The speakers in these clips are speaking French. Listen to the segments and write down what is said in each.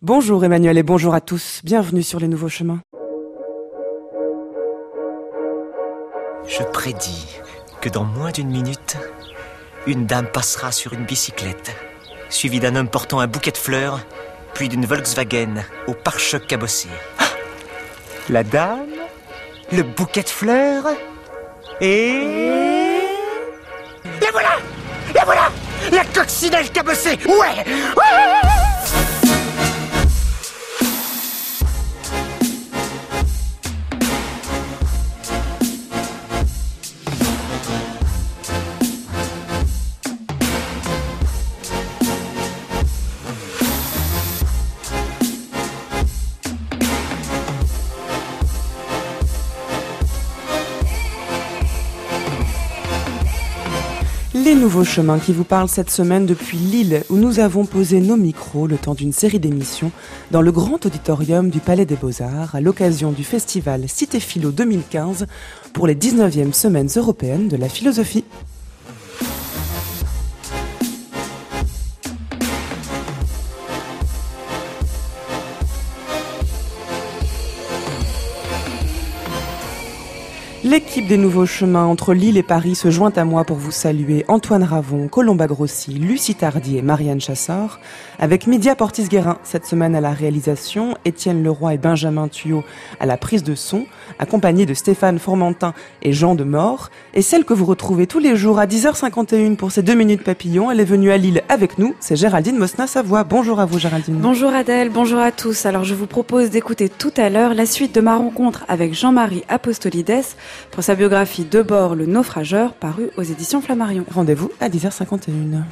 Bonjour Emmanuel et bonjour à tous, bienvenue sur les nouveaux chemins. Je prédis que dans moins d'une minute, une dame passera sur une bicyclette, suivie d'un homme portant un bouquet de fleurs, puis d'une Volkswagen au pare-choc cabossé. Ah, la dame, le bouquet de fleurs, et... La voilà! La voilà! La coccinelle cabossée! Ouais! Les nouveaux chemins qui vous parlent cette semaine depuis Lille, où nous avons posé nos micros le temps d'une série d'émissions dans le grand auditorium du Palais des Beaux-Arts à l'occasion du festival Cité Philo 2015 pour les 19e semaines européennes de la philosophie. L'équipe des Nouveaux Chemins entre Lille et Paris se joint à moi pour vous saluer Antoine Ravon, Colomba Grossi, Lucie Tardy et Marianne Chassor, avec Média Portis-Guérin cette semaine à la réalisation, Étienne Leroy et Benjamin Thuot à la prise de son, accompagnés de Stéphane Formentin et Jean Demort, et celle que vous retrouvez tous les jours à 10h51 pour ces 2 minutes papillons, elle est venue à Lille avec nous, c'est Géraldine Mosna-Savoie. Bonjour à vous Géraldine. Bonjour Adèle, bonjour à tous. Alors je vous propose d'écouter tout à l'heure la suite de ma rencontre avec Jean-Marie Apostolides pour sa biographie Debord le naufrageur, parue aux éditions Flammarion. Rendez-vous à 10h51.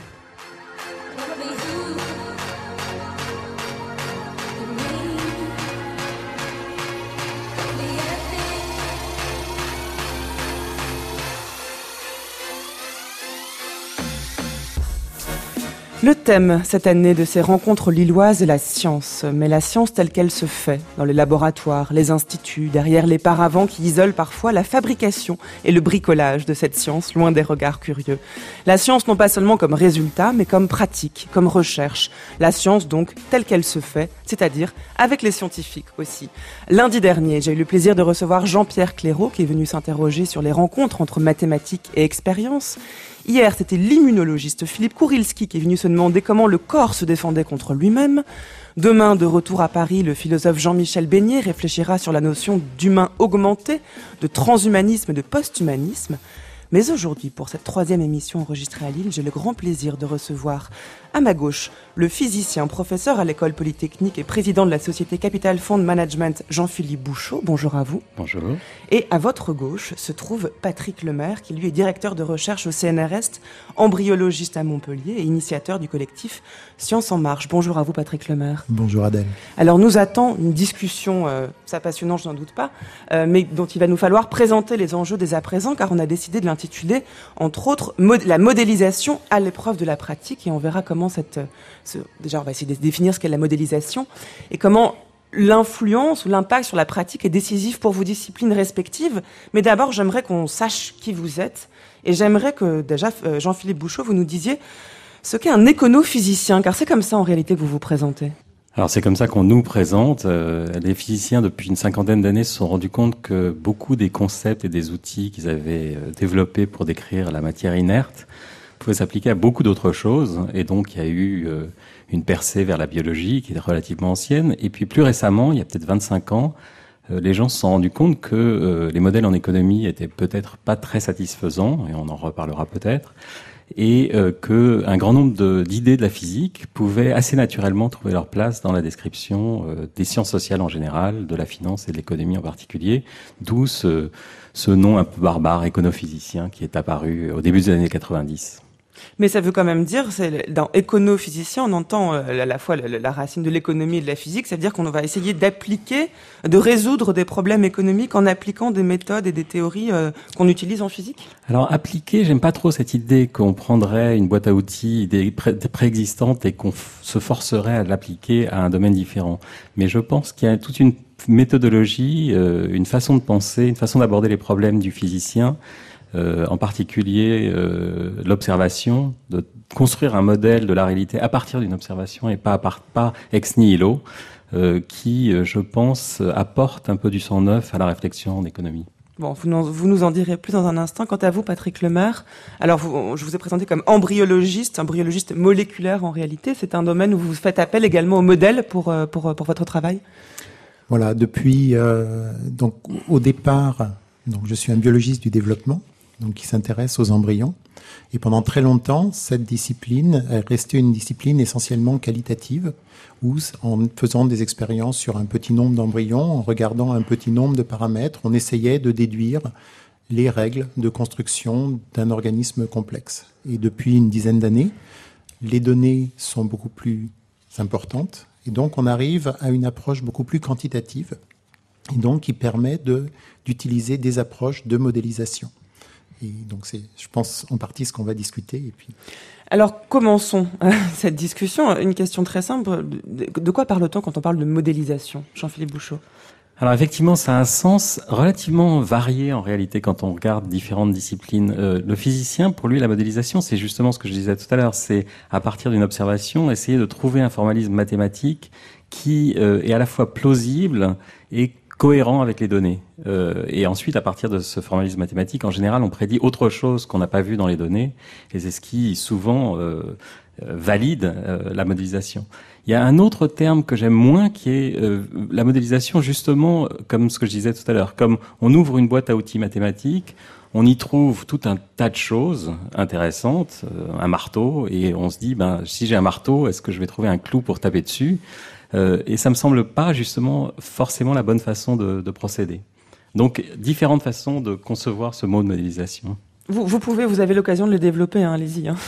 Le thème cette année de ces rencontres lilloises est la science, mais la science telle qu'elle se fait dans les laboratoires, les instituts, derrière les paravents qui isolent parfois la fabrication et le bricolage de cette science, loin des regards curieux. La science non pas seulement comme résultat, mais comme pratique, comme recherche. La science donc telle qu'elle se fait, c'est-à-dire avec les scientifiques aussi. Lundi dernier, j'ai eu le plaisir de recevoir Jean-Pierre Clairaut qui est venu s'interroger sur les rencontres entre mathématiques et expérience. Hier, c'était l'immunologiste Philippe Kourilski qui est venu se demander comment le corps se défendait contre lui-même. Demain, de retour à Paris, le philosophe Jean-Michel Beignet réfléchira sur la notion d'humain augmenté, de transhumanisme et de posthumanisme. Mais aujourd'hui, pour cette 3e émission enregistrée à Lille, j'ai le grand plaisir de recevoir à ma gauche le physicien, professeur à l'école polytechnique et président de la société Capital Fund Management, Jean-Philippe Bouchot. Bonjour à vous. Bonjour. Et à votre gauche se trouve Patrick Lemaire, qui lui est directeur de recherche au CNRS, embryologiste à Montpellier et initiateur du collectif Science en Marche. Bonjour à vous Patrick Lemaire. Bonjour Adèle. Alors nous attend une discussion, ça passionnante, je n'en doute pas, mais dont il va nous falloir présenter les enjeux dès à présent, car on a décidé de l'intituler, entre autres, la modélisation à l'épreuve de la pratique, et on verra comment déjà on va essayer de définir ce qu'est la modélisation, et comment l'influence ou l'impact sur la pratique est décisif pour vos disciplines respectives. Mais d'abord, j'aimerais qu'on sache qui vous êtes, et j'aimerais que déjà, Jean-Philippe Bouchot, vous nous disiez ce qu'est un éconophysicien, car c'est comme ça en réalité que vous vous présentez. Alors c'est comme ça qu'on nous présente. Les physiciens, depuis une 50aine d'années, se sont rendus compte que beaucoup des concepts et des outils qu'ils avaient développés pour décrire la matière inerte pouvaient s'appliquer à beaucoup d'autres choses. Et donc il y a eu une percée vers la biologie qui est relativement ancienne. Et puis plus récemment, il y a peut-être 25 ans, les gens se sont rendus compte que les modèles en économie étaient peut-être pas très satisfaisants, et on en reparlera peut-être, et que un grand nombre d'idées de la physique pouvaient assez naturellement trouver leur place dans la description des sciences sociales en général, de la finance et de l'économie en particulier, d'où ce nom un peu barbare, éconophysicien, qui est apparu au début des années 90. Mais ça veut quand même dire, dans éconophysicien, on entend à la fois la racine de l'économie et de la physique, ça veut dire qu'on va essayer de résoudre des problèmes économiques en appliquant des méthodes et des théories qu'on utilise en physique. Alors appliquer, j'aime pas trop cette idée qu'on prendrait une boîte à outils, idées préexistantes et qu'on se forcerait à l'appliquer à un domaine différent. Mais je pense qu'il y a toute une méthodologie, une façon de penser, une façon d'aborder les problèmes du physicien, en particulier l'observation construire un modèle de la réalité à partir d'une observation et pas ex nihilo, qui, je pense, apporte un peu du sang neuf à la réflexion en économie. Bon, vous nous en direz plus dans un instant. Quant à vous, Patrick Lemaire, alors je vous ai présenté comme embryologiste moléculaire en réalité. C'est un domaine où vous faites appel également au modèle pour votre travail. Voilà, depuis donc au départ, donc je suis un biologiste du développement, donc qui s'intéresse aux embryons. Et pendant très longtemps, cette discipline est restée une discipline essentiellement qualitative, où en faisant des expériences sur un petit nombre d'embryons, en regardant un petit nombre de paramètres, on essayait de déduire les règles de construction d'un organisme complexe. Et depuis une dizaine d'années, les données sont beaucoup plus importantes, et donc on arrive à une approche beaucoup plus quantitative, et donc qui permet d'utiliser des approches de modélisation. Et donc c'est, je pense, en partie ce qu'on va discuter. Et puis... Alors, commençons cette discussion. Une question très simple. De quoi parle-t-on quand on parle de modélisation, Jean-Philippe Bouchot? Alors effectivement, ça a un sens relativement varié en réalité quand on regarde différentes disciplines. Le physicien, pour lui, la modélisation, c'est justement ce que je disais tout à l'heure. C'est à partir d'une observation, essayer de trouver un formalisme mathématique qui est à la fois plausible et cohérent avec les données. Et ensuite, à partir de ce formalisme mathématique, en général, on prédit autre chose qu'on n'a pas vu dans les données. Et c'est ce qui, souvent, valide la modélisation. Il y a un autre terme que j'aime moins qui est la modélisation, justement, comme ce que je disais tout à l'heure. Comme on ouvre une boîte à outils mathématiques, on y trouve tout un tas de choses intéressantes, un marteau, et on se dit, si j'ai un marteau, est-ce que je vais trouver un clou pour taper dessus ? Et ça me semble pas justement forcément la bonne façon de procéder. Donc différentes façons de concevoir ce mot de modélisation. Vous avez l'occasion de le développer, hein, allez-y. Hein.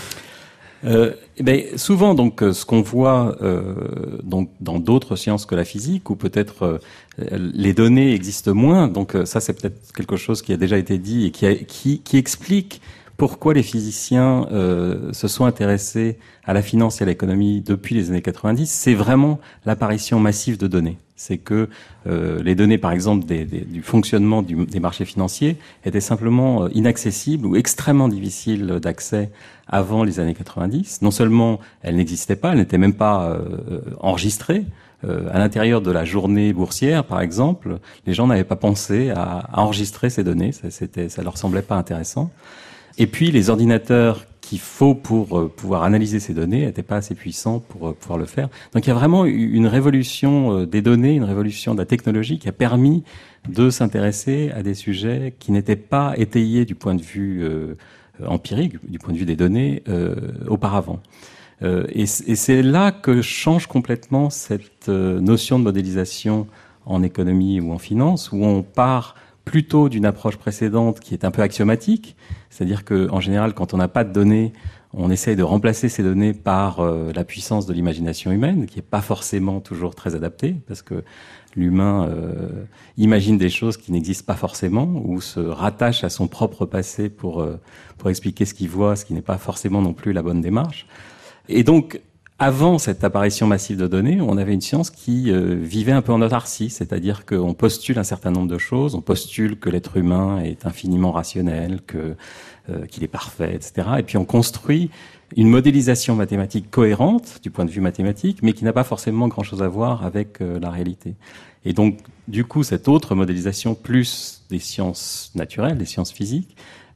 Souvent, donc, ce qu'on voit donc dans d'autres sciences que la physique, ou peut-être les données existent moins. Donc ça, c'est peut-être quelque chose qui a déjà été dit et qui explique pourquoi les physiciens se sont intéressés à la finance et à l'économie depuis les années 90. C'est vraiment l'apparition massive de données. C'est que les données, par exemple, du fonctionnement des marchés financiers étaient simplement inaccessibles ou extrêmement difficiles d'accès avant les années 90. Non seulement elles n'existaient pas, elles n'étaient même pas enregistrées. À l'intérieur de la journée boursière, par exemple, les gens n'avaient pas pensé à enregistrer ces données. Ça leur semblait pas intéressant. Et puis, les ordinateurs qu'il faut pour pouvoir analyser ces données n'étaient pas assez puissants pour pouvoir le faire. Donc, il y a vraiment une révolution des données, une révolution de la technologie qui a permis de s'intéresser à des sujets qui n'étaient pas étayés du point de vue empirique, du point de vue des données, auparavant. Et c'est là que change complètement cette notion de modélisation en économie ou en finance, où on part plutôt d'une approche précédente qui est un peu axiomatique, c'est-à-dire que en général, quand on n'a pas de données, on essaye de remplacer ces données par la puissance de l'imagination humaine, qui est pas forcément toujours très adaptée, parce que l'humain imagine des choses qui n'existent pas forcément, ou se rattache à son propre passé pour expliquer ce qu'il voit, ce qui n'est pas forcément non plus la bonne démarche. Et donc, avant cette apparition massive de données, on avait une science qui vivait un peu en autarcie, c'est-à-dire qu'on postule un certain nombre de choses, on postule que l'être humain est infiniment rationnel, qu'il est parfait, etc. Et puis on construit une modélisation mathématique cohérente du point de vue mathématique, mais qui n'a pas forcément grand-chose à voir avec la réalité. Et donc, du coup, cette autre modélisation, plus des sciences naturelles, des sciences physiques,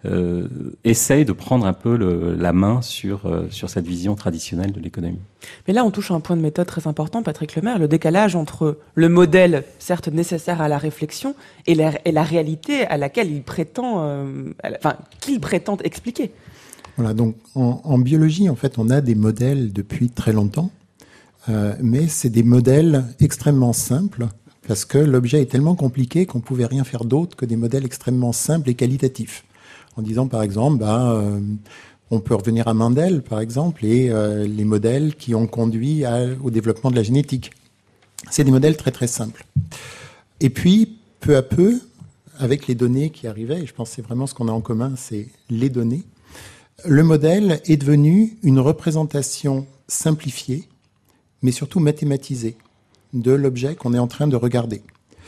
essaye de prendre un peu la main sur cette vision traditionnelle de l'économie. Mais là, on touche à un point de méthode très important, Patrick Lemaire, le décalage entre le modèle, certes nécessaire à la réflexion, et la réalité à laquelle il prétend, qu'il prétend expliquer. Voilà, donc en biologie, en fait, on a des modèles depuis très longtemps, mais c'est des modèles extrêmement simples, parce que l'objet est tellement compliqué qu'on ne pouvait rien faire d'autre que des modèles extrêmement simples et qualitatifs. En disant, par exemple, on peut revenir à Mendel, par exemple, et les modèles qui ont conduit au développement de la génétique. C'est des modèles très, très simples. Et puis, peu à peu, avec les données qui arrivaient, et je pense que c'est vraiment ce qu'on a en commun, c'est les données, le modèle est devenu une représentation simplifiée, mais surtout mathématisée, de l'objet qu'on est en train de regarder.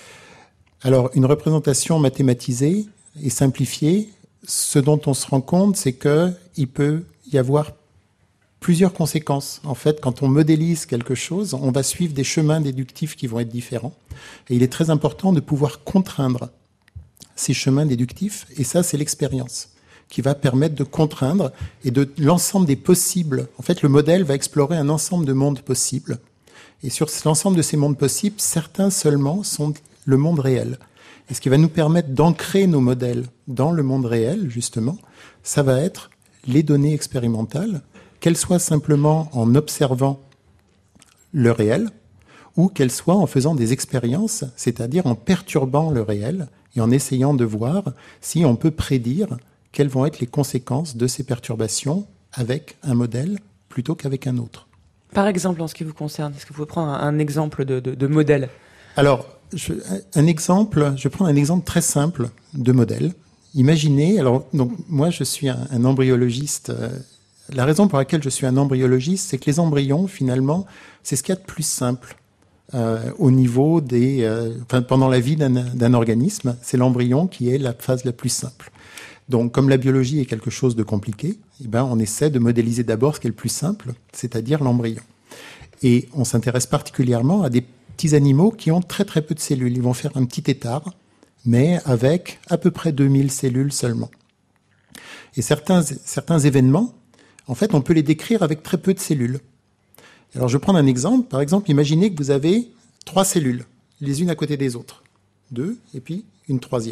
Alors, une représentation mathématisée et simplifiée, ce dont on se rend compte, c'est qu'il peut y avoir plusieurs conséquences. En fait, quand on modélise quelque chose, on va suivre des chemins déductifs qui vont être différents. Et il est très important de pouvoir contraindre ces chemins déductifs. Et ça, c'est l'expérience qui va permettre de contraindre et de l'ensemble des possibles. En fait, le modèle va explorer un ensemble de mondes possibles. Et sur l'ensemble de ces mondes possibles, certains seulement sont le monde réel. Et ce qui va nous permettre d'ancrer nos modèles dans le monde réel, justement, ça va être les données expérimentales, qu'elles soient simplement en observant le réel, ou qu'elles soient en faisant des expériences, c'est-à-dire en perturbant le réel et en essayant de voir si on peut prédire quelles vont être les conséquences de ces perturbations avec un modèle plutôt qu'avec un autre. Par exemple, en ce qui vous concerne, est-ce que vous pouvez prendre un exemple de modèle ? Alors, je vais prendre un exemple très simple de modèle. Imaginez, donc moi je suis un embryologiste. La raison pour laquelle je suis un embryologiste, c'est que les embryons, finalement, c'est ce qu'il y a de plus simple au niveau pendant la vie d'un organisme. C'est l'embryon qui est la phase la plus simple. Donc, comme la biologie est quelque chose de compliqué, on essaie de modéliser d'abord ce qui est le plus simple, c'est-à-dire l'embryon. Et on s'intéresse particulièrement à des petits animaux qui ont très très peu de cellules. Ils vont faire un petit étard, mais avec à peu près 2000 cellules seulement. Et certains événements, en fait, on peut les décrire avec très peu de cellules. Alors, je vais prendre un exemple. Par exemple, imaginez que vous avez 3 cellules, les unes à côté des autres. 2, et puis une troisième.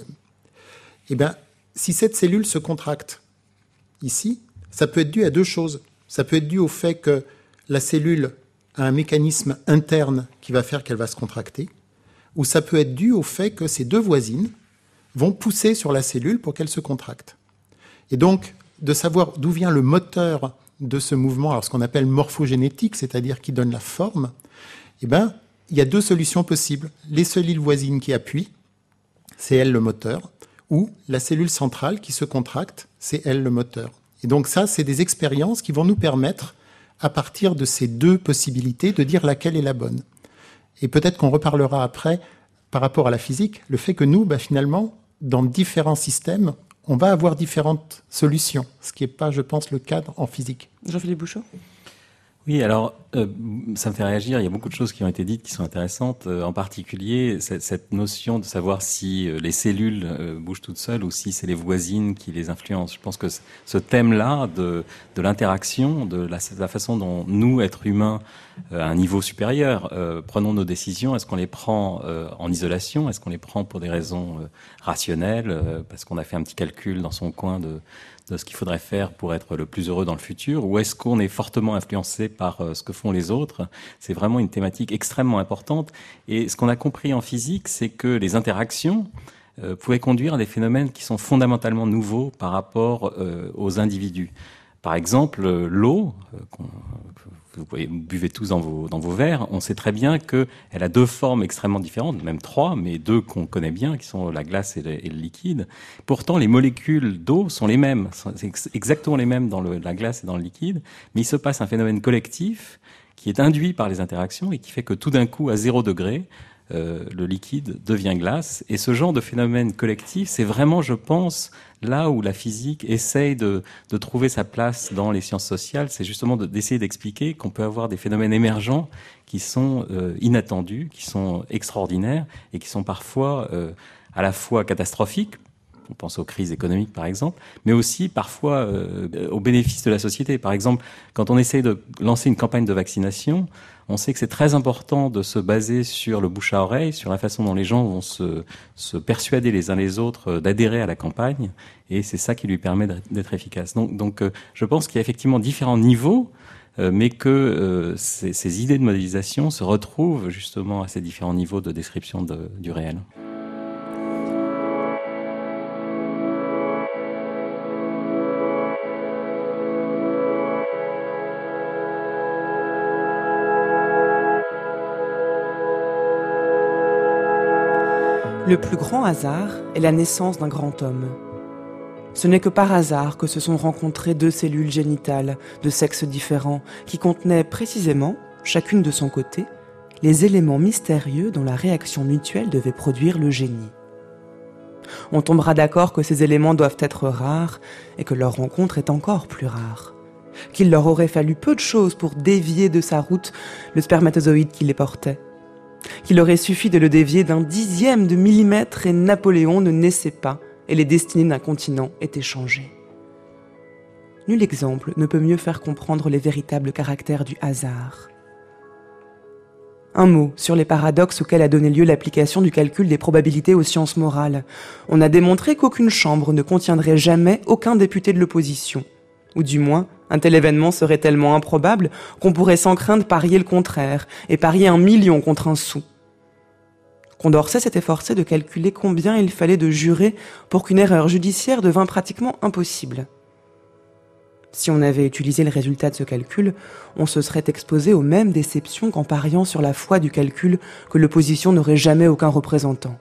Si cette cellule se contracte ici, ça peut être dû à 2 choses. Ça peut être dû au fait que la cellule a un mécanisme interne qui va faire qu'elle va se contracter, ou ça peut être dû au fait que ces 2 voisines vont pousser sur la cellule pour qu'elle se contracte. Et donc, de savoir d'où vient le moteur de ce mouvement, alors ce qu'on appelle morphogénétique, c'est-à-dire qui donne la forme, il y a 2 solutions possibles. Les cellules voisines qui appuient, c'est elles le moteur, ou la cellule centrale qui se contracte, c'est elle le moteur. Et donc ça, c'est des expériences qui vont nous permettre, à partir de ces 2 possibilités, de dire laquelle est la bonne. Et peut-être qu'on reparlera après, par rapport à la physique, le fait que nous, finalement, dans différents systèmes, on va avoir différentes solutions, ce qui n'est pas, je pense, le cas en physique. Jean-Philippe Bouchot ? Oui, alors ça me fait réagir. Il y a beaucoup de choses qui ont été dites qui sont intéressantes. En particulier, cette notion de savoir si les cellules bougent toutes seules ou si c'est les voisines qui les influencent. Je pense que ce thème-là de l'interaction, de la façon dont nous, êtres humains, à un niveau supérieur, prenons nos décisions. Est-ce qu'on les prend en isolation ? Est-ce qu'on les prend pour des raisons rationnelles, parce qu'on a fait un petit calcul dans son coin de ce qu'il faudrait faire pour être le plus heureux dans le futur, ou est-ce qu'on est fortement influencé par ce que font les autres ? C'est vraiment une thématique extrêmement importante. Et ce qu'on a compris en physique, c'est que les interactions pouvaient conduire à des phénomènes qui sont fondamentalement nouveaux par rapport aux individus. Par exemple, l'eau, vous buvez tous dans vos verres, on sait très bien qu'elle a 2 formes extrêmement différentes, même 3, mais 2 qu'on connaît bien, qui sont la glace et le liquide. Pourtant, les molécules d'eau sont les mêmes, c'est exactement les mêmes dans la glace et dans le liquide, mais il se passe un phénomène collectif qui est induit par les interactions et qui fait que tout d'un coup, à 0 degré, le liquide devient glace. Et ce genre de phénomène collectif, c'est vraiment, je pense, là où la physique essaye de trouver sa place dans les sciences sociales, c'est justement d'essayer d'expliquer qu'on peut avoir des phénomènes émergents qui sont inattendus, qui sont extraordinaires et qui sont parfois à la fois catastrophiques. On pense aux crises économiques, par exemple, mais aussi parfois au bénéfice de la société. Par exemple, quand on essaie de lancer une campagne de vaccination, on sait que c'est très important de se baser sur le bouche à oreille, sur la façon dont les gens vont se persuader les uns les autres d'adhérer à la campagne, et c'est ça qui lui permet d'être efficace. Donc je pense qu'il y a effectivement différents niveaux, mais que ces idées de modélisation se retrouvent justement à ces différents niveaux de description du réel. Le plus grand hasard est la naissance d'un grand homme. Ce n'est que par hasard que se sont rencontrées 2 cellules génitales de sexes différents qui contenaient précisément, chacune de son côté, les éléments mystérieux dont la réaction mutuelle devait produire le génie. On tombera d'accord que ces éléments doivent être rares et que leur rencontre est encore plus rare. qu'il leur aurait fallu peu de choses pour dévier de sa route le spermatozoïde qui les portait, qu'il aurait suffi de le dévier d'un 10e de millimètre et Napoléon ne naissait pas et les destinées d'un continent étaient changées. Nul exemple ne peut mieux faire comprendre les véritables caractères du hasard. Un mot sur les paradoxes auxquels a donné lieu l'application du calcul des probabilités aux sciences morales. On a démontré qu'aucune chambre ne contiendrait jamais aucun député de l'opposition. Ou du moins, un tel événement serait tellement improbable qu'on pourrait sans crainte parier le contraire, et parier 1 million contre un sou. Condorcet s'était forcé de calculer combien il fallait de jurés pour qu'une erreur judiciaire devint pratiquement impossible. Si on avait utilisé le résultat de ce calcul, on se serait exposé aux mêmes déceptions qu'en pariant sur la foi du calcul que l'opposition n'aurait jamais aucun représentant.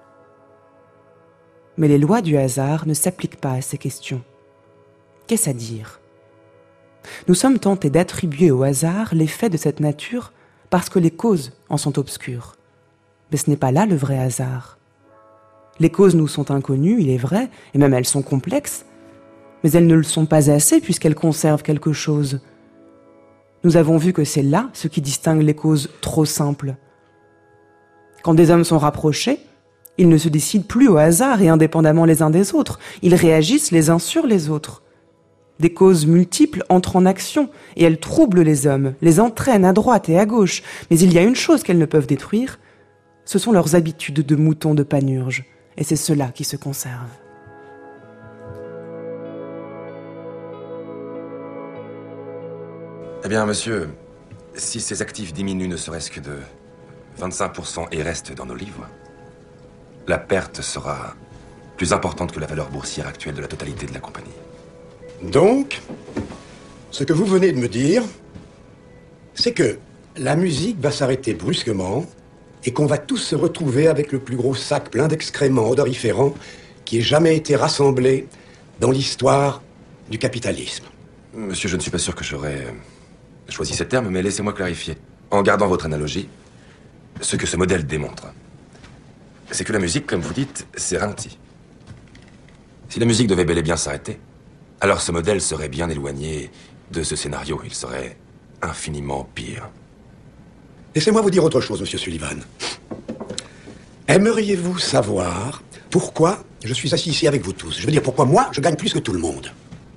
Mais les lois du hasard ne s'appliquent pas à ces questions. Qu'est-ce à dire ? Nous sommes tentés d'attribuer au hasard les faits de cette nature parce que les causes en sont obscures. Mais ce n'est pas là le vrai hasard. Les causes nous sont inconnues, il est vrai, et même elles sont complexes, mais elles ne le sont pas assez puisqu'elles conservent quelque chose. Nous avons vu que c'est là ce qui distingue les causes trop simples. Quand des hommes sont rapprochés, ils ne se décident plus au hasard et indépendamment les uns des autres. Ils réagissent les uns sur les autres. Des causes multiples entrent en action et elles troublent les hommes, les entraînent à droite et à gauche. Mais il y a une chose qu'elles ne peuvent détruire, ce sont leurs habitudes de moutons de Panurge. Et c'est cela qui se conserve. Eh bien, monsieur, si ces actifs diminuent ne serait-ce que de 25% et restent dans nos livres, la perte sera plus importante que la valeur boursière actuelle de la totalité de la compagnie. Donc, ce que vous venez de me dire, c'est que la musique va s'arrêter brusquement et qu'on va tous se retrouver avec le plus gros sac plein d'excréments odoriférants qui ait jamais été rassemblé dans l'histoire du capitalisme. Monsieur, je ne suis pas sûr que j'aurais choisi ces termes, mais laissez-moi clarifier. En gardant votre analogie, ce que ce modèle démontre, c'est que la musique, comme vous dites, c'est ralenti. Si la musique devait bel et bien s'arrêter, alors ce modèle serait bien éloigné de ce scénario. Il serait infiniment pire. Laissez-moi vous dire autre chose, monsieur Sullivan. Aimeriez-vous savoir pourquoi je suis assis ici avec vous tous? Je veux dire, pourquoi moi, je gagne plus que tout le monde?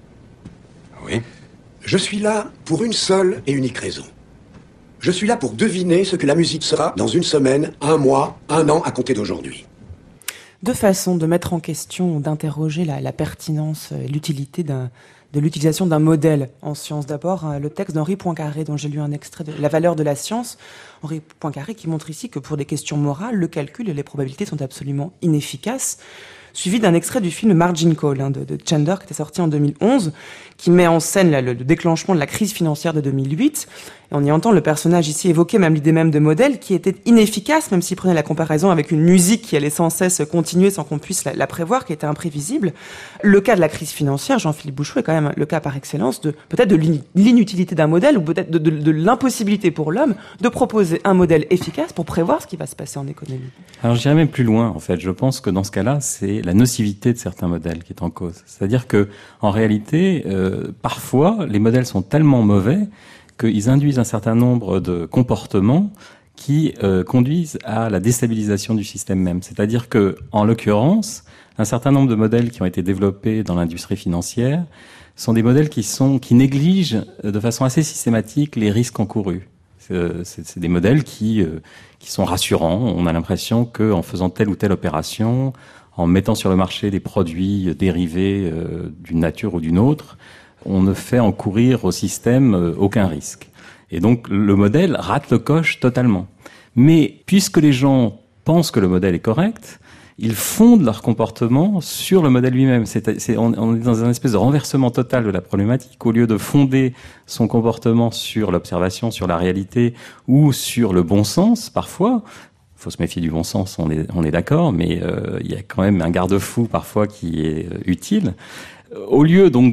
Oui. Je suis là pour une seule et unique raison. Je suis là pour deviner ce que la musique sera dans une semaine, un mois, un an à compter d'aujourd'hui. Deux façons de mettre en question, d'interroger la pertinence et l'utilité de l'utilisation d'un modèle en sciences. D'abord, le texte d'Henri Poincaré, dont j'ai lu un extrait de La valeur de la science. Henri Poincaré qui montre ici que pour des questions morales, le calcul et les probabilités sont absolument inefficaces. Suivi d'un extrait du film Margin Call de Chandler, qui était sorti en 2011, qui met en scène le déclenchement de la crise financière de 2008. Et on y entend le personnage ici évoquer même l'idée même de modèle qui était inefficace, même s'il prenait la comparaison avec une musique qui allait sans cesse continuer sans qu'on puisse la prévoir, qui était imprévisible. Le cas de la crise financière, Jean-Philippe Bouchot, est quand même le cas par excellence de peut-être de l'inutilité d'un modèle ou peut-être de l'impossibilité pour l'homme de proposer un modèle efficace pour prévoir ce qui va se passer en économie. Alors j'irais même plus loin, en fait. Je pense que dans ce cas-là, c'est la nocivité de certains modèles qui est en cause. C'est-à-dire que, en réalité, parfois, les modèles sont tellement mauvais qu'ils induisent un certain nombre de comportements qui conduisent à la déstabilisation du système même. C'est-à-dire que, en l'occurrence, un certain nombre de modèles qui ont été développés dans l'industrie financière sont des modèles qui négligent de façon assez systématique les risques encourus. C'est des modèles qui sont rassurants. On a l'impression qu'en faisant telle ou telle opération, en mettant sur le marché des produits dérivés d'une nature ou d'une autre, on ne fait encourir au système aucun risque. Et donc le modèle rate le coche totalement. Mais puisque les gens pensent que le modèle est correct, ils fondent leur comportement sur le modèle lui-même. On est dans un espèce de renversement total de la problématique. Au lieu de fonder son comportement sur l'observation, sur la réalité ou sur le bon sens, parfois, il faut se méfier du bon sens, on est d'accord, mais il y a quand même un garde-fou parfois qui est utile. Au lieu donc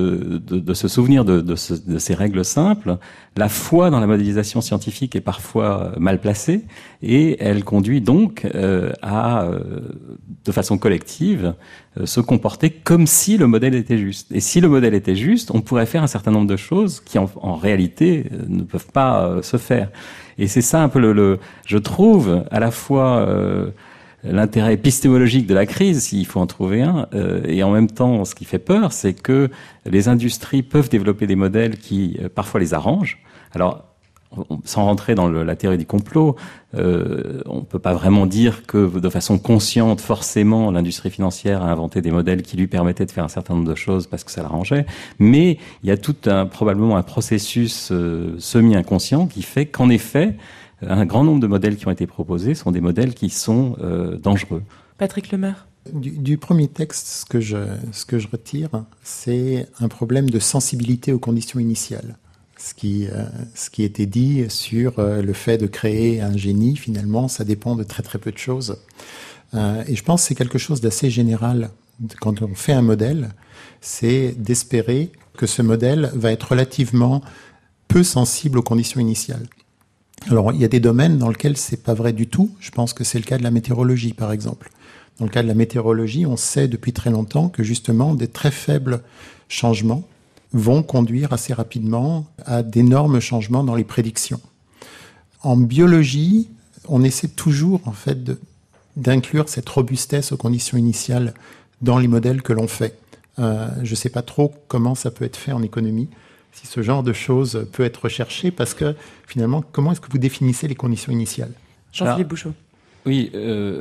de se souvenir de ces règles simples, la foi dans la modélisation scientifique est parfois mal placée et elle conduit donc à, de façon collective, se comporter comme si le modèle était juste. Et si le modèle était juste, on pourrait faire un certain nombre de choses qui en réalité ne peuvent pas se faire. Et c'est ça un peu je trouve à la fois l'intérêt épistémologique de la crise, s'il faut en trouver un, et en même temps, ce qui fait peur, c'est que les industries peuvent développer des modèles qui parfois les arrangent. Alors, sans rentrer dans la théorie du complot, on peut pas vraiment dire que de façon consciente, forcément, l'industrie financière a inventé des modèles qui lui permettaient de faire un certain nombre de choses parce que ça l'arrangeait. Mais il y a probablement un processus semi-inconscient qui fait qu'en effet, un grand nombre de modèles qui ont été proposés sont des modèles qui sont dangereux. Patrick Lemaire. Du premier texte, ce que je retire, c'est un problème de sensibilité aux conditions initiales. Ce qui était dit sur le fait de créer un génie, finalement, ça dépend de très très peu de choses. Et je pense que c'est quelque chose d'assez général. Quand on fait un modèle, c'est d'espérer que ce modèle va être relativement peu sensible aux conditions initiales. Alors, il y a des domaines dans lesquels c'est pas vrai du tout. Je pense que c'est le cas de la météorologie, par exemple. Dans le cas de la météorologie, on sait depuis très longtemps que justement des très faibles changements vont conduire assez rapidement à d'énormes changements dans les prédictions. En biologie, on essaie toujours en fait d'inclure cette robustesse aux conditions initiales dans les modèles que l'on fait. Je ne sais pas trop comment ça peut être fait en économie, si ce genre de choses peut être recherché, parce que finalement, comment est-ce que vous définissez les conditions initiales ? Jean-Philippe Bouchot. Oui,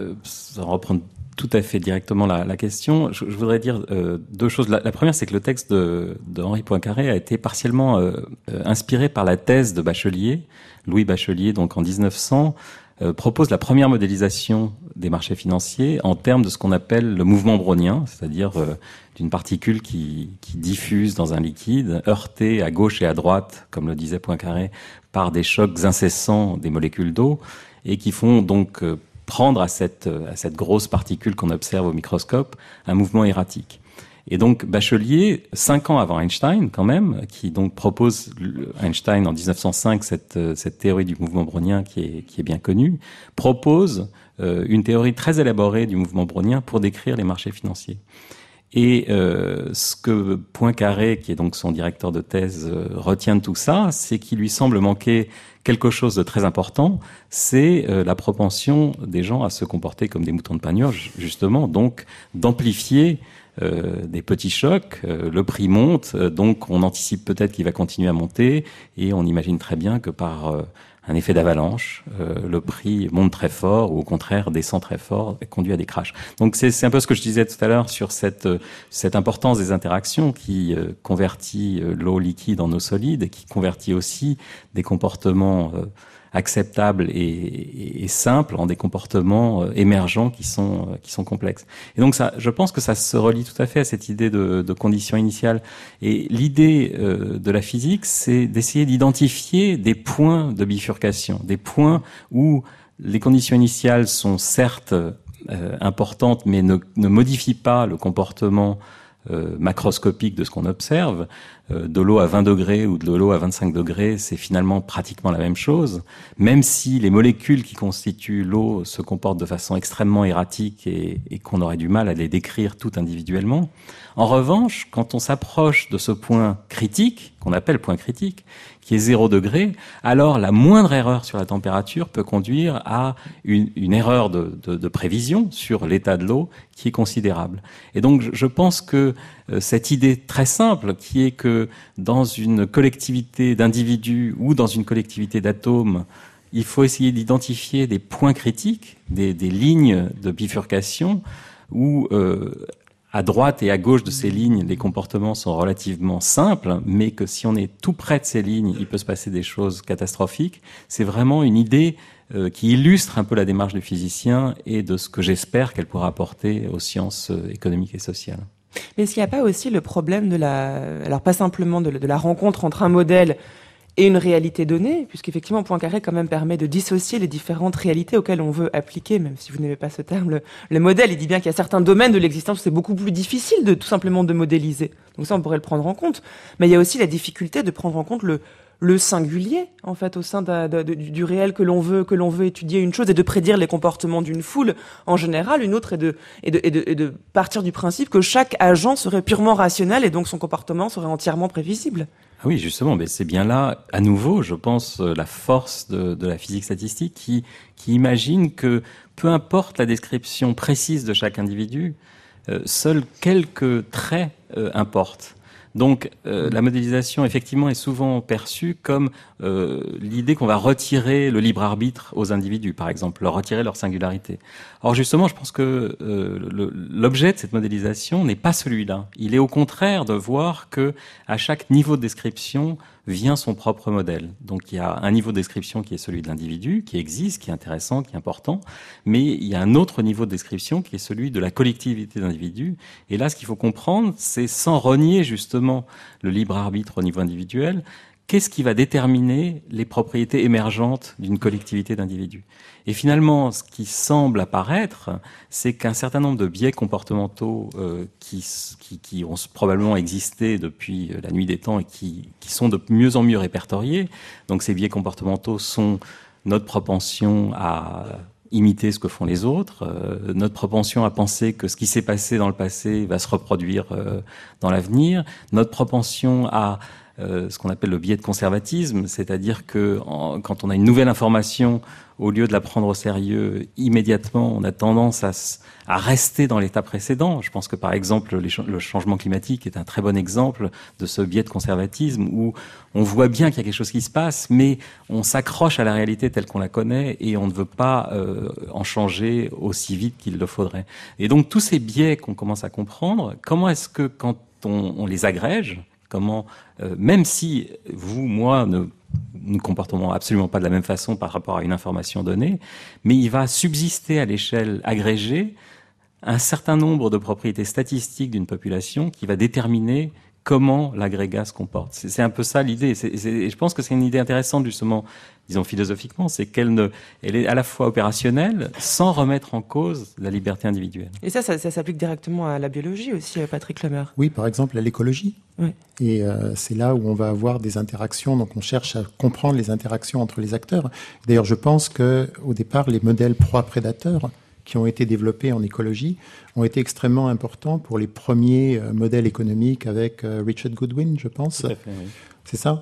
ça reprend tout à fait directement la question. Je voudrais dire deux choses. La première, c'est que le texte de Henri Poincaré a été partiellement inspiré par la thèse de Bachelier. Louis Bachelier, donc en 1900, propose la première modélisation des marchés financiers en termes de ce qu'on appelle le mouvement brownien, c'est-à-dire d'une particule qui diffuse dans un liquide, heurtée à gauche et à droite, comme le disait Poincaré, par des chocs incessants des molécules d'eau, et qui font donc prendre à cette grosse particule qu'on observe au microscope un mouvement erratique. Et donc Bachelier, 5 ans avant Einstein quand même, qui donc propose Einstein en 1905 cette théorie du mouvement brownien qui est bien connue, propose une théorie très élaborée du mouvement brownien pour décrire les marchés financiers. Et ce que Poincaré, qui est donc son directeur de thèse, retient de tout ça, c'est qu'il lui semble manquer quelque chose de très important, c'est la propension des gens à se comporter comme des moutons de panurge, justement, donc d'amplifier des petits chocs, le prix monte, donc on anticipe peut-être qu'il va continuer à monter, et on imagine très bien que par un effet d'avalanche, le prix monte très fort, ou au contraire descend très fort, et conduit à des crashs. Donc c'est un peu ce que je disais tout à l'heure sur cette importance des interactions qui convertit l'eau liquide en eau solide, et qui convertit aussi des comportements acceptables et simples en des comportements émergents qui sont complexes. Et donc ça, je pense que ça se relie tout à fait à cette idée de conditions initiales. Et l'idée de la physique, c'est d'essayer d'identifier des points de bifurcation, des points où les conditions initiales sont certes importantes, mais ne modifient pas le comportement macroscopique de ce qu'on observe. De l'eau à 20 degrés ou de l'eau à 25 degrés, c'est finalement pratiquement la même chose, même si les molécules qui constituent l'eau se comportent de façon extrêmement erratique et qu'on aurait du mal à les décrire toutes individuellement. En revanche, quand on s'approche de ce point critique, qu'on appelle point critique, qui est 0 degré, alors la moindre erreur sur la température peut conduire à une erreur de prévision sur l'état de l'eau qui est considérable. Et donc je pense que cette idée très simple qui est que dans une collectivité d'individus ou dans une collectivité d'atomes, il faut essayer d'identifier des points critiques, des lignes de bifurcation où à droite et à gauche de ces lignes, les comportements sont relativement simples, mais que si on est tout près de ces lignes, il peut se passer des choses catastrophiques. C'est vraiment une idée qui illustre un peu la démarche du physicien et de ce que j'espère qu'elle pourra apporter aux sciences économiques et sociales. Mais est-ce qu'il n'y a pas aussi le problème alors pas simplement de la rencontre entre un modèle et une réalité donnée, puisqu'effectivement Poincaré quand même permet de dissocier les différentes réalités auxquelles on veut appliquer, même si vous n'aimez pas ce terme, le modèle. Il dit bien qu'il y a certains domaines de l'existence où c'est beaucoup plus difficile de tout simplement de modéliser. Donc ça, on pourrait le prendre en compte. Mais il y a aussi la difficulté de prendre en compte le singulier, en fait, au sein du réel que l'on veut étudier une chose et de prédire les comportements d'une foule en général. Une autre est de partir du principe que chaque agent serait purement rationnel et donc son comportement serait entièrement prévisible. Ah oui, justement, mais c'est bien là, à nouveau, je pense, la force de la physique statistique qui imagine que peu importe la description précise de chaque individu, seuls quelques traits importent. Donc la modélisation, effectivement, est souvent perçue comme l'idée qu'on va retirer le libre arbitre aux individus, par exemple, leur retirer leur singularité. Or, justement, je pense que l'objet de cette modélisation n'est pas celui-là. Il est au contraire de voir que à chaque niveau de description vient son propre modèle. Donc il y a un niveau de description qui est celui de l'individu, qui existe, qui est intéressant, qui est important, mais il y a un autre niveau de description qui est celui de la collectivité d'individus. Et là, ce qu'il faut comprendre, c'est sans renier justement le libre arbitre au niveau individuel, qu'est-ce qui va déterminer les propriétés émergentes d'une collectivité d'individus. Et finalement, ce qui semble apparaître, c'est qu'un certain nombre de biais comportementaux qui ont probablement existé depuis la nuit des temps et qui sont de mieux en mieux répertoriés. Donc ces biais comportementaux sont notre propension à imiter ce que font les autres, notre propension à penser que ce qui s'est passé dans le passé va se reproduire dans l'avenir, notre propension à ce qu'on appelle le biais de conservatisme, c'est-à-dire que quand on a une nouvelle information, au lieu de la prendre au sérieux immédiatement, on a tendance à rester dans l'état précédent. Je pense que par exemple le changement climatique est un très bon exemple de ce biais de conservatisme où on voit bien qu'il y a quelque chose qui se passe, mais on s'accroche à la réalité telle qu'on la connaît et on ne veut pas en changer aussi vite qu'il le faudrait. Et donc tous ces biais qu'on commence à comprendre, comment est-ce que quand on les agrège, comment, même si vous, moi, nous comportons absolument pas de la même façon par rapport à une information donnée, mais il va subsister à l'échelle agrégée un certain nombre de propriétés statistiques d'une population qui va déterminer comment l'agrégat se comporte. C'est un peu ça l'idée. Et je pense que c'est une idée intéressante, justement, disons philosophiquement, c'est elle est à la fois opérationnelle sans remettre en cause la liberté individuelle. Et ça s'applique directement à la biologie aussi, Patrick Lemaire. Oui, par exemple à l'écologie. Oui. Et c'est là où on va avoir des interactions. Donc on cherche à comprendre les interactions entre les acteurs. D'ailleurs, je pense que au départ, les modèles proie-prédateur qui ont été développés en écologie ont été extrêmement importants pour les premiers modèles économiques avec Richard Goodwin, je pense. Tout à fait, oui. C'est ça,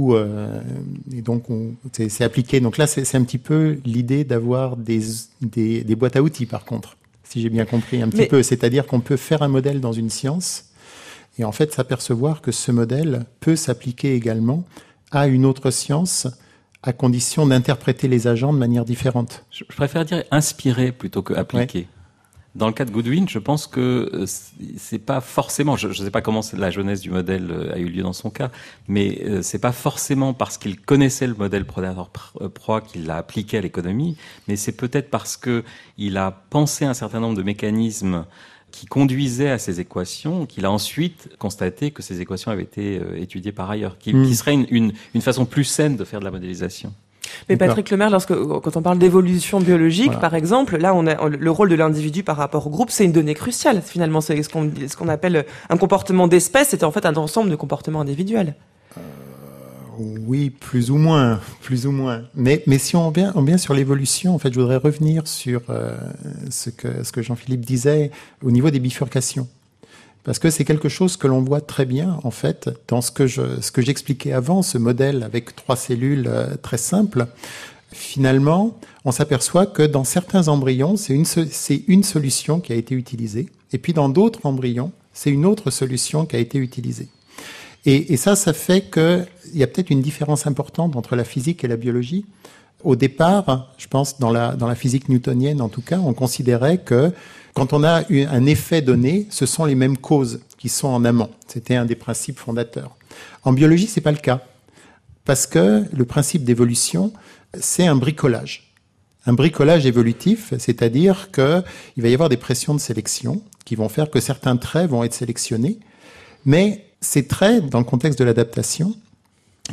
et donc c'est appliqué. Donc là, c'est un petit peu l'idée d'avoir des boîtes à outils, par contre, si j'ai bien compris un petit peu. C'est-à-dire qu'on peut faire un modèle dans une science et en fait s'apercevoir que ce modèle peut s'appliquer également à une autre science à condition d'interpréter les agents de manière différente. Je préfère dire inspirer plutôt que appliquer. Ouais. Dans le cas de Goodwin, je pense que c'est pas forcément, je sais pas comment la jeunesse du modèle a eu lieu dans son cas, mais c'est pas forcément parce qu'il connaissait le modèle prédateur-proie qu'il l'a appliqué à l'économie, mais c'est peut-être parce que il a pensé un certain nombre de mécanismes qui conduisaient à ces équations, qu'il a ensuite constaté que ces équations avaient été étudiées par ailleurs, qui serait une façon plus saine de faire de la modélisation. Mais Patrick Lemaire, quand on parle d'évolution biologique, voilà, par exemple, là, le rôle de l'individu par rapport au groupe, c'est une donnée cruciale. Finalement, c'est ce qu'on appelle un comportement d'espèce. C'est en fait un ensemble de comportements individuels. Oui, plus ou moins. Mais si on vient sur l'évolution, en fait, je voudrais revenir sur ce que Jean-Philippe disait au niveau des bifurcations. Parce que c'est quelque chose que l'on voit très bien, en fait, dans ce que j'expliquais avant, ce modèle avec 3 cellules très simples. Finalement, on s'aperçoit que dans certains embryons, c'est une solution qui a été utilisée. Et puis dans d'autres embryons, c'est une autre solution qui a été utilisée. Et ça fait qu'il y a peut-être une différence importante entre la physique et la biologie. Au départ, je pense, dans la physique newtonienne, en tout cas, on considérait que quand on a un effet donné, ce sont les mêmes causes qui sont en amont. C'était un des principes fondateurs. En biologie, c'est pas le cas. Parce que le principe d'évolution, c'est un bricolage. Un bricolage évolutif, c'est-à-dire qu'il va y avoir des pressions de sélection qui vont faire que certains traits vont être sélectionnés. Mais ces traits, dans le contexte de l'adaptation,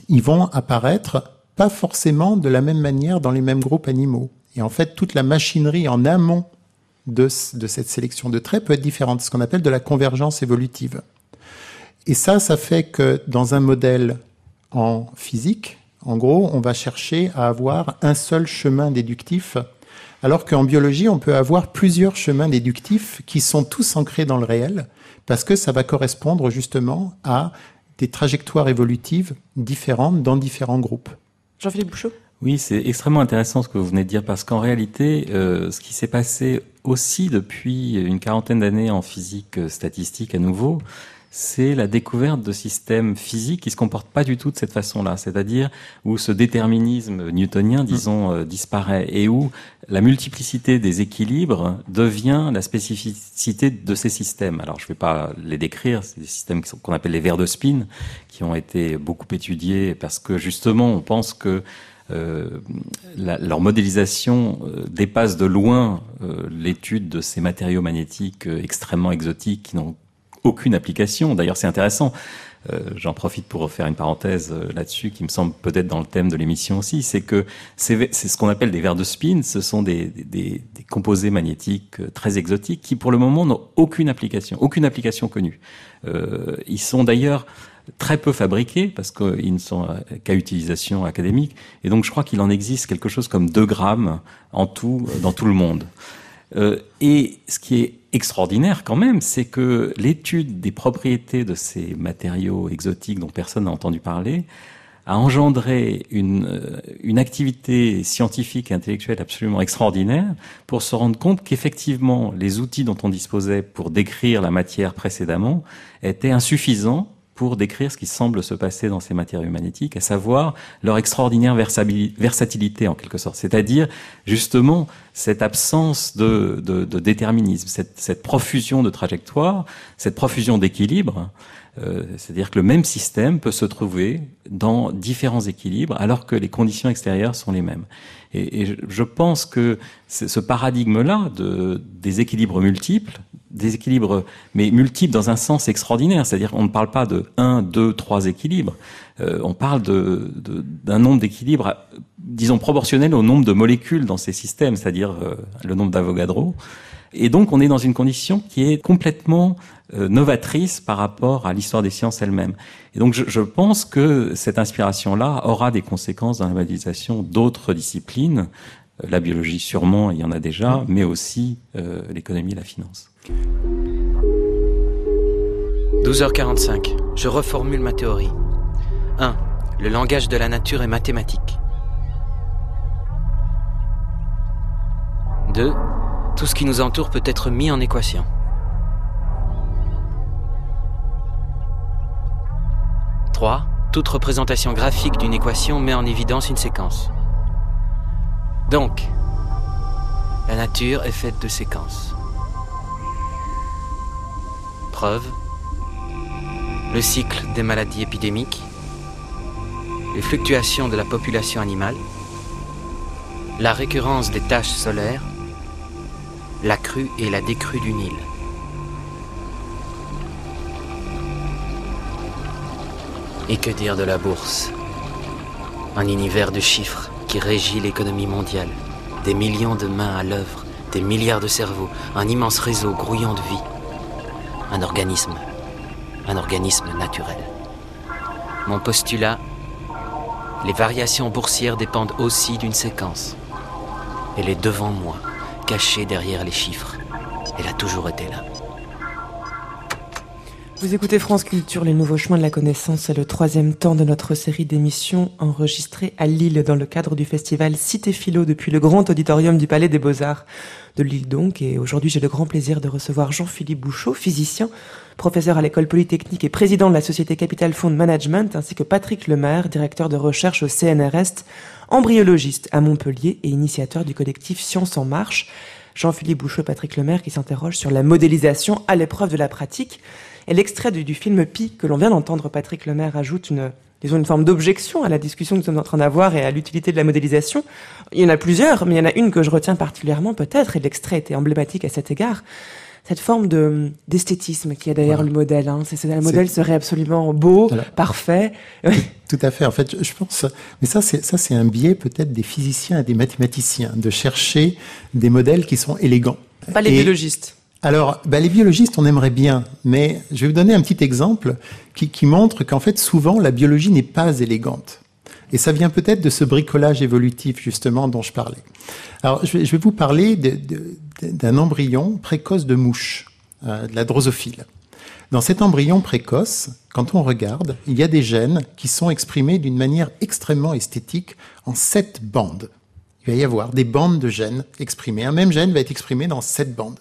ils vont apparaître pas forcément de la même manière dans les mêmes groupes animaux. Et en fait, toute la machinerie en amont de cette sélection de traits peut être différente, ce qu'on appelle de la convergence évolutive. Et ça fait que dans un modèle en physique, en gros, on va chercher à avoir un seul chemin déductif, alors qu'en biologie, on peut avoir plusieurs chemins déductifs qui sont tous ancrés dans le réel, parce que ça va correspondre justement à des trajectoires évolutives différentes dans différents groupes. Jean-Philippe Bouchot ? Oui, c'est extrêmement intéressant ce que vous venez de dire, parce qu'en réalité, ce qui s'est passé aussi depuis une quarantaine d'années en physique statistique à nouveau, c'est la découverte de systèmes physiques qui se comportent pas du tout de cette façon-là, c'est-à-dire où ce déterminisme newtonien, disons, disparaît, et où la multiplicité des équilibres devient la spécificité de ces systèmes. Alors, je vais pas les décrire, c'est des systèmes qu'on appelle les vers de spin, qui ont été beaucoup étudiés parce que justement, on pense que leur modélisation dépasse de loin l'étude de ces matériaux magnétiques extrêmement exotiques qui n'ont aucune application. D'ailleurs, c'est intéressant. J'en profite pour faire une parenthèse là-dessus, qui me semble peut-être dans le thème de l'émission aussi. C'est que c'est ce qu'on appelle des vers de spin. Ce sont des composés magnétiques très exotiques qui, pour le moment, n'ont aucune application connue. Ils sont d'ailleurs très peu fabriqués parce qu'ils ne sont qu'à utilisation académique. Et donc, je crois qu'il en existe quelque chose comme 2 grammes en tout dans tout le monde. Et ce qui est extraordinaire quand même, c'est que l'étude des propriétés de ces matériaux exotiques dont personne n'a entendu parler a engendré une activité scientifique et intellectuelle absolument extraordinaire pour se rendre compte qu'effectivement les outils dont on disposait pour décrire la matière précédemment étaient insuffisants pour décrire ce qui semble se passer dans ces matériaux magnétiques, à savoir leur extraordinaire versatilité en quelque sorte, c'est-à-dire justement cette absence de déterminisme, cette profusion de trajectoires, cette profusion d'équilibres, c'est-à-dire que le même système peut se trouver dans différents équilibres alors que les conditions extérieures sont les mêmes. Et je pense que ce paradigme-là des équilibres multiples, des équilibres, mais multiples dans un sens extraordinaire, c'est-à-dire qu'on ne parle pas de 1, 2, 3 équilibres, on parle d'un nombre d'équilibres, disons, proportionnel au nombre de molécules dans ces systèmes, c'est-à-dire le nombre d'Avogadro. Et donc on est dans une condition qui est complètement novatrice par rapport à l'histoire des sciences elles-mêmes. Et donc je pense que cette inspiration-là aura des conséquences dans la modélisation d'autres disciplines, la biologie sûrement, il y en a déjà, mais aussi l'économie et la finance. 12h45, je reformule ma théorie. 1. Le langage de la nature est mathématique. 2. Tout ce qui nous entoure peut être mis en équation. 3. Toute représentation graphique d'une équation met en évidence une séquence. Donc, la nature est faite de séquences. Preuve, le cycle des maladies épidémiques, les fluctuations de la population animale, la récurrence des taches solaires, la crue et la décrue du Nil. Et que dire de la bourse? Un univers de chiffres qui régit l'économie mondiale, des millions de mains à l'œuvre, des milliards de cerveaux, un immense réseau grouillant de vie. Un organisme naturel. Mon postulat, les variations boursières dépendent aussi d'une séquence. Elle est devant moi, cachée derrière les chiffres. Elle a toujours été là. Vous écoutez France Culture, les nouveaux chemins de la connaissance, c'est le 3e temps de notre série d'émissions enregistrées à Lille dans le cadre du festival Cité Philo depuis le grand auditorium du Palais des Beaux-Arts de Lille donc. Et aujourd'hui, j'ai le grand plaisir de recevoir Jean-Philippe Bouchot, physicien, professeur à l'école polytechnique et président de la société Capital Fund Management, ainsi que Patrick Lemaire, directeur de recherche au CNRS, embryologiste à Montpellier et initiateur du collectif Science en Marche. Jean-Philippe Bouchot et Patrick Lemaire qui s'interrogent sur la modélisation à l'épreuve de la pratique. Et l'extrait du film Pi que l'on vient d'entendre, Patrick Lemaire ajoute une forme d'objection à la discussion que nous sommes en train d'avoir et à l'utilité de la modélisation. Il y en a plusieurs, mais il y en a une que je retiens particulièrement peut-être, et l'extrait était emblématique à cet égard. cette forme d'esthétisme qui est derrière le modèle. Hein. Le modèle serait absolument beau, parfait. Tout à fait. En fait, je pense, mais ça c'est un biais peut-être des physiciens et des mathématiciens de chercher des modèles qui sont élégants. Pas les biologistes. Alors, les biologistes, on aimerait bien, mais je vais vous donner un petit exemple qui montre qu'en fait, souvent, la biologie n'est pas élégante. Et ça vient peut-être de ce bricolage évolutif, justement, dont je parlais. Alors, je vais vous parler d'un embryon précoce de mouche, de la drosophile. Dans cet embryon précoce, quand on regarde, il y a des gènes qui sont exprimés d'une manière extrêmement esthétique en 7 bandes. Il va y avoir des bandes de gènes exprimées. Un même gène va être exprimé dans 7 bandes.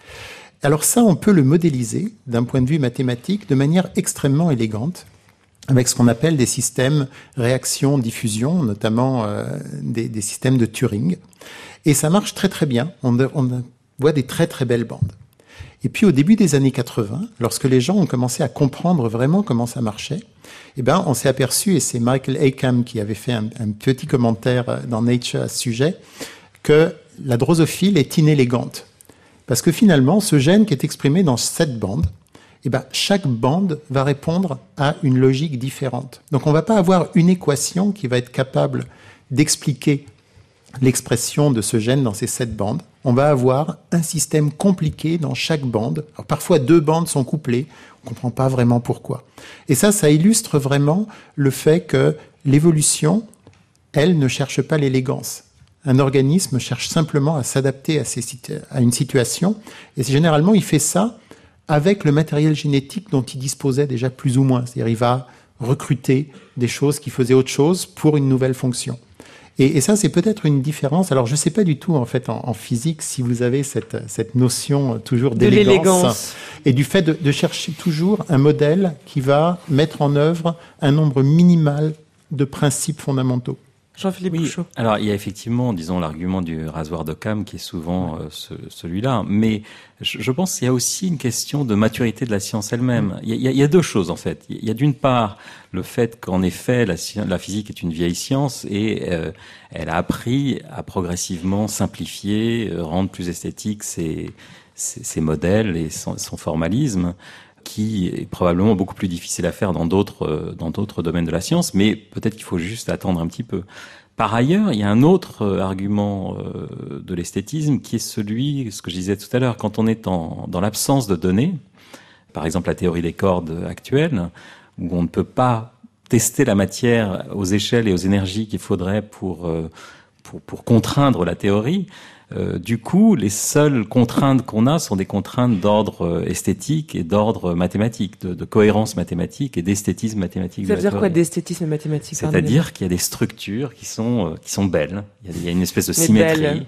Alors ça, on peut le modéliser d'un point de vue mathématique de manière extrêmement élégante avec ce qu'on appelle des systèmes réaction-diffusion, notamment des systèmes de Turing. Et ça marche très très bien. On voit des très très belles bandes. Et puis au début des années 80, lorsque les gens ont commencé à comprendre vraiment comment ça marchait, on s'est aperçu, et c'est Michael Ackham qui avait fait un petit commentaire dans Nature à ce sujet, que la drosophile est inélégante. Parce que finalement, ce gène qui est exprimé dans 7 bandes, chaque bande va répondre à une logique différente. Donc on ne va pas avoir une équation qui va être capable d'expliquer l'expression de ce gène dans ces 7 bandes. On va avoir un système compliqué dans chaque bande. Alors, parfois 2 bandes sont couplées, on ne comprend pas vraiment pourquoi. Et ça illustre vraiment le fait que l'évolution, elle, ne cherche pas l'élégance. Un organisme cherche simplement à s'adapter à une situation, et généralement il fait ça avec le matériel génétique dont il disposait déjà plus ou moins. C'est-à-dire il va recruter des choses qui faisaient autre chose pour une nouvelle fonction. Et ça, c'est peut-être une différence. Alors, je ne sais pas du tout, en fait, en physique, si vous avez cette notion toujours d'élégance. Et du fait de chercher toujours un modèle qui va mettre en œuvre un nombre minimal de principes fondamentaux. Jean-Philippe Pouchot. Alors, il y a effectivement, disons, l'argument du rasoir d'Occam qui est souvent celui-là. Mais je pense qu'il y a aussi une question de maturité de la science elle-même. Il y a 2 choses, en fait. Il y a d'une part le fait qu'en effet, la physique est une vieille science et elle a appris à progressivement simplifier, rendre plus esthétiques ses modèles et son formalisme, qui est probablement beaucoup plus difficile à faire dans d'autres domaines de la science, mais peut-être qu'il faut juste attendre un petit peu. Par ailleurs, il y a un autre argument de l'esthétisme qui est ce que je disais tout à l'heure, quand on est dans l'absence de données, par exemple la théorie des cordes actuelle, où on ne peut pas tester la matière aux échelles et aux énergies qu'il faudrait pour contraindre la théorie. Du coup, les seules contraintes qu'on a sont des contraintes d'ordre esthétique et d'ordre mathématique, de cohérence mathématique et d'esthétisme mathématique. Ça veut dire quoi d'esthétisme mathématique? C'est-à-dire qu'il y a des structures qui sont belles. Il y a une espèce de symétrie.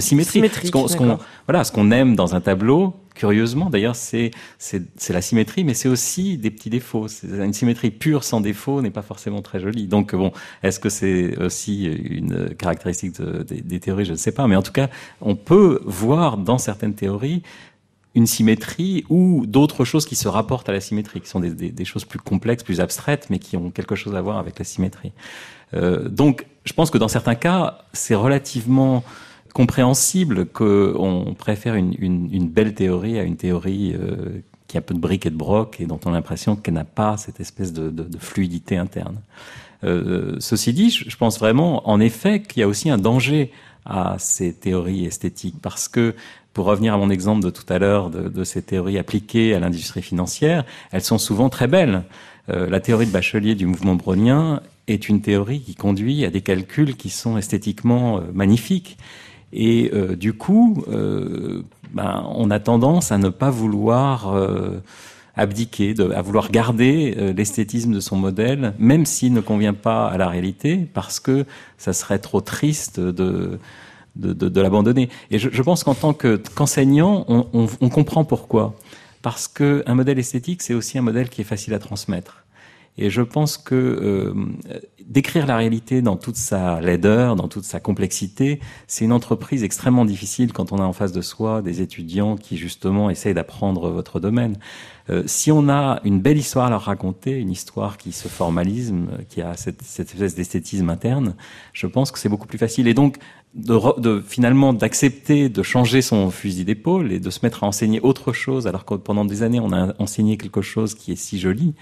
Ce qu'on aime dans un tableau, curieusement, d'ailleurs, c'est la symétrie, mais c'est aussi des petits défauts. Une symétrie pure sans défaut n'est pas forcément très jolie. Donc bon, est-ce que c'est aussi une caractéristique des théories? Je ne sais pas, mais en tout cas, on peut voir dans certaines théories une symétrie ou d'autres choses qui se rapportent à la symétrie, qui sont des choses plus complexes, plus abstraites, mais qui ont quelque chose à voir avec la symétrie. Donc, je pense que dans certains cas, c'est relativement compréhensible qu'on préfère une belle théorie à une théorie qui a un peu de briques et de broc et dont on a l'impression qu'elle n'a pas cette espèce de fluidité interne. Ceci dit, je pense vraiment, en effet, qu'il y a aussi un danger à ces théories esthétiques, parce que, pour revenir à mon exemple de tout à l'heure de ces théories appliquées à l'industrie financière, elles sont souvent très belles. La théorie de Bachelier du mouvement brownien est une théorie qui conduit à des calculs qui sont esthétiquement magnifiques. Et du coup, on a tendance à ne pas vouloir abdiquer, à vouloir garder l'esthétisme de son modèle, même s'il ne convient pas à la réalité, parce que ça serait trop triste de l'abandonner. Et je pense qu'en tant qu'enseignant, on comprend pourquoi. Parce que un modèle esthétique, c'est aussi un modèle qui est facile à transmettre. Et je pense que décrire la réalité dans toute sa laideur, dans toute sa complexité, c'est une entreprise extrêmement difficile quand on a en face de soi des étudiants qui justement essayent d'apprendre votre domaine. Si on a une belle histoire à leur raconter, une histoire qui se formalise, qui a cette espèce d'esthétisme interne, je pense que c'est beaucoup plus facile. Et donc, finalement d'accepter de changer son fusil d'épaule et de se mettre à enseigner autre chose alors que pendant des années on a enseigné quelque chose qui est si joli,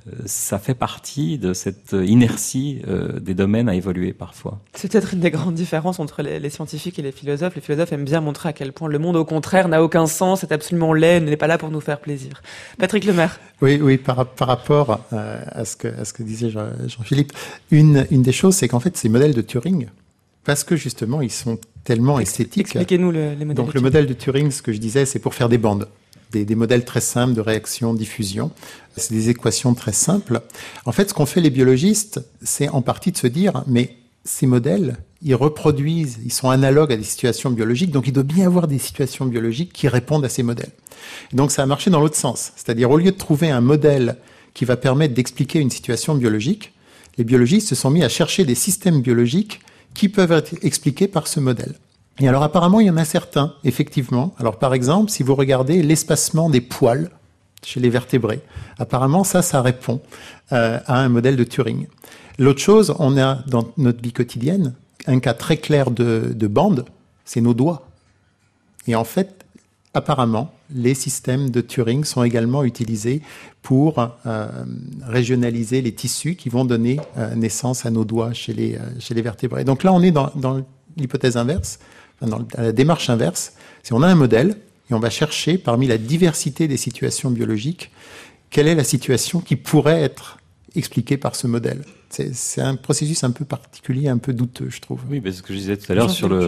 ça fait partie de cette inertie des domaines à évoluer parfois. C'est peut-être une des grandes différences entre les scientifiques et les philosophes. Les philosophes aiment bien montrer à quel point le monde au contraire n'a aucun sens, est absolument laid, n'est pas là pour nous faire plaisir. Patrick Lemaire. Oui, par rapport à ce que disait Jean-Philippe, une des choses, c'est qu'en fait ces modèles de Turing, parce que justement, ils sont tellement esthétiques. Expliquez-nous les modèles. Donc le modèle de Turing, ce que je disais, c'est pour faire des bandes, des modèles très simples de réaction, diffusion. C'est des équations très simples. En fait, ce qu'ont fait les biologistes, c'est en partie de se dire, mais ces modèles, ils reproduisent, ils sont analogues à des situations biologiques, donc il doit bien y avoir des situations biologiques qui répondent à ces modèles. Et donc ça a marché dans l'autre sens. C'est-à-dire, au lieu de trouver un modèle qui va permettre d'expliquer une situation biologique, les biologistes se sont mis à chercher des systèmes biologiques qui peuvent être expliqués par ce modèle. Et alors apparemment, il y en a certains, effectivement. Alors par exemple, si vous regardez l'espacement des poils chez les vertébrés, apparemment ça répond à un modèle de Turing. L'autre chose, on a dans notre vie quotidienne un cas très clair de bande, c'est nos doigts. Et en fait, apparemment, les systèmes de Turing sont également utilisés pour régionaliser les tissus qui vont donner naissance à nos doigts chez les vertébrés. Donc là, on est dans l'hypothèse inverse, dans la démarche inverse. C'est on a un modèle et on va chercher parmi la diversité des situations biologiques, quelle est la situation qui pourrait être expliquée par ce modèle. C'est un processus un peu particulier, un peu douteux, je trouve. Oui, parce que je disais tout à l'heure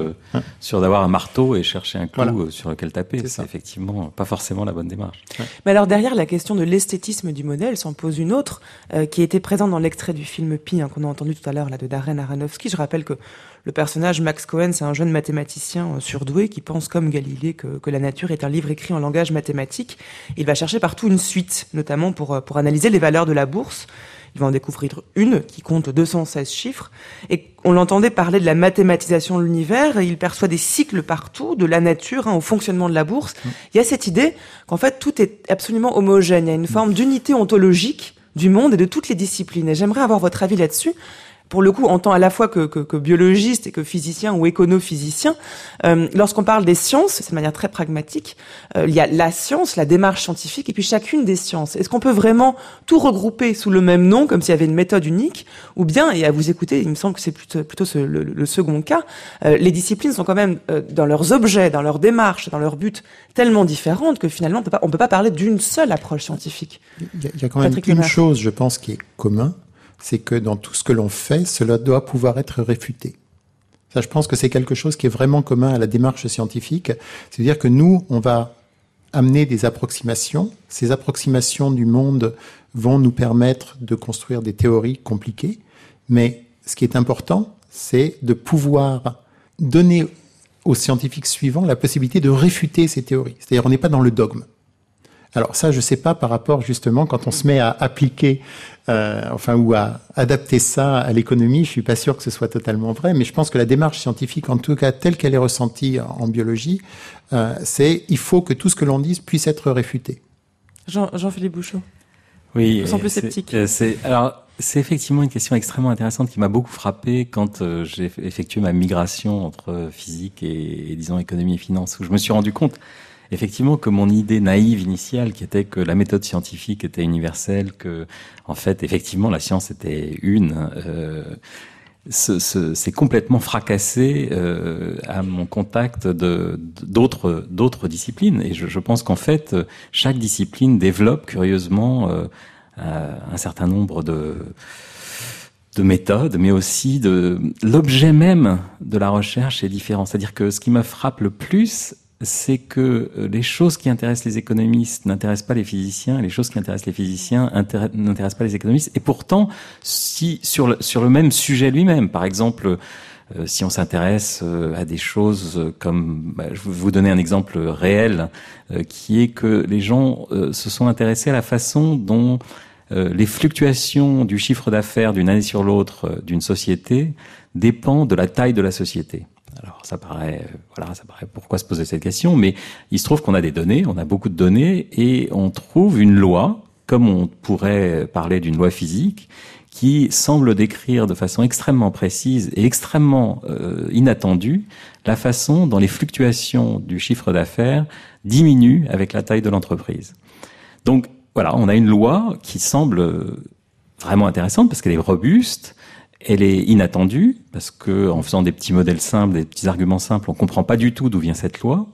sur d'avoir un marteau et chercher un clou sur lequel taper. C'est effectivement pas forcément la bonne démarche. Ouais. Mais alors derrière la question de l'esthétisme du modèle s'en pose une autre qui était présente dans l'extrait du film Pi qu'on a entendu tout à l'heure là de Darren Aronofsky. Je rappelle que le personnage Max Cohen, c'est un jeune mathématicien surdoué qui pense comme Galilée que la nature est un livre écrit en langage mathématique. Il va chercher partout une suite, notamment pour analyser les valeurs de la bourse. Il va en découvrir une qui compte 216 chiffres. Et on l'entendait parler de la mathématisation de l'univers. Et il perçoit des cycles partout, de la nature au fonctionnement de la bourse. Il y a cette idée qu'en fait, tout est absolument homogène. Il y a une forme d'unité ontologique du monde et de toutes les disciplines. Et j'aimerais avoir votre avis là-dessus. Pour le coup, en tant à la fois que biologiste et que physicien ou éconophysicien, lorsqu'on parle des sciences, c'est de manière très pragmatique, il y a la science, la démarche scientifique, et puis chacune des sciences. Est-ce qu'on peut vraiment tout regrouper sous le même nom, comme s'il y avait une méthode unique, ou bien, et à vous écouter, il me semble que c'est plutôt le second cas, les disciplines sont quand même dans leurs objets, dans leurs démarches, dans leurs buts, tellement différentes que finalement, on peut pas parler d'une seule approche scientifique. Il y a quand même une chose, je pense, qui est commun, c'est que dans tout ce que l'on fait, cela doit pouvoir être réfuté. Ça, je pense que c'est quelque chose qui est vraiment commun à la démarche scientifique. C'est-à-dire que nous, on va amener des approximations. Ces approximations du monde vont nous permettre de construire des théories compliquées. Mais ce qui est important, c'est de pouvoir donner aux scientifiques suivants la possibilité de réfuter ces théories. C'est-à-dire, on n'est pas dans le dogme. Alors ça, je sais pas par rapport justement quand on se met à appliquer, ou à adapter ça à l'économie, je suis pas sûr que ce soit totalement vrai, mais je pense que la démarche scientifique, en tout cas telle qu'elle est ressentie en biologie, c'est il faut que tout ce que l'on dise puisse être réfuté. Jean-Philippe Bouchot. Oui. Je me sens plus sceptique. C'est effectivement une question extrêmement intéressante qui m'a beaucoup frappé quand j'ai effectué ma migration entre physique et disons économie et finance, où je me suis rendu compte effectivement que mon idée naïve initiale, qui était que la méthode scientifique était universelle, que en fait effectivement la science était une, c'est complètement fracassé à mon contact d'autres disciplines. Et je pense qu'en fait chaque discipline développe curieusement un certain nombre de méthodes, mais aussi de l'objet même de la recherche est différent. C'est-à-dire que ce qui me frappe le plus, c'est que les choses qui intéressent les économistes n'intéressent pas les physiciens, et les choses qui intéressent les physiciens n'intéressent pas les économistes. Et pourtant, si sur le même sujet lui-même, par exemple, si on s'intéresse à des choses comme, je vais vous donner un exemple réel, qui est que les gens se sont intéressés à la façon dont les fluctuations du chiffre d'affaires d'une année sur l'autre d'une société dépendent de la taille de la société. Alors ça paraît pourquoi se poser cette question, mais il se trouve qu'on a des données, on a beaucoup de données, et on trouve une loi, comme on pourrait parler d'une loi physique, qui semble décrire de façon extrêmement précise et extrêmement inattendue la façon dont les fluctuations du chiffre d'affaires diminuent avec la taille de l'entreprise. Donc voilà, on a une loi qui semble vraiment intéressante parce qu'elle est robuste, elle est inattendue parce que en faisant des petits modèles simples, des petits arguments simples, on comprend pas du tout d'où vient cette loi.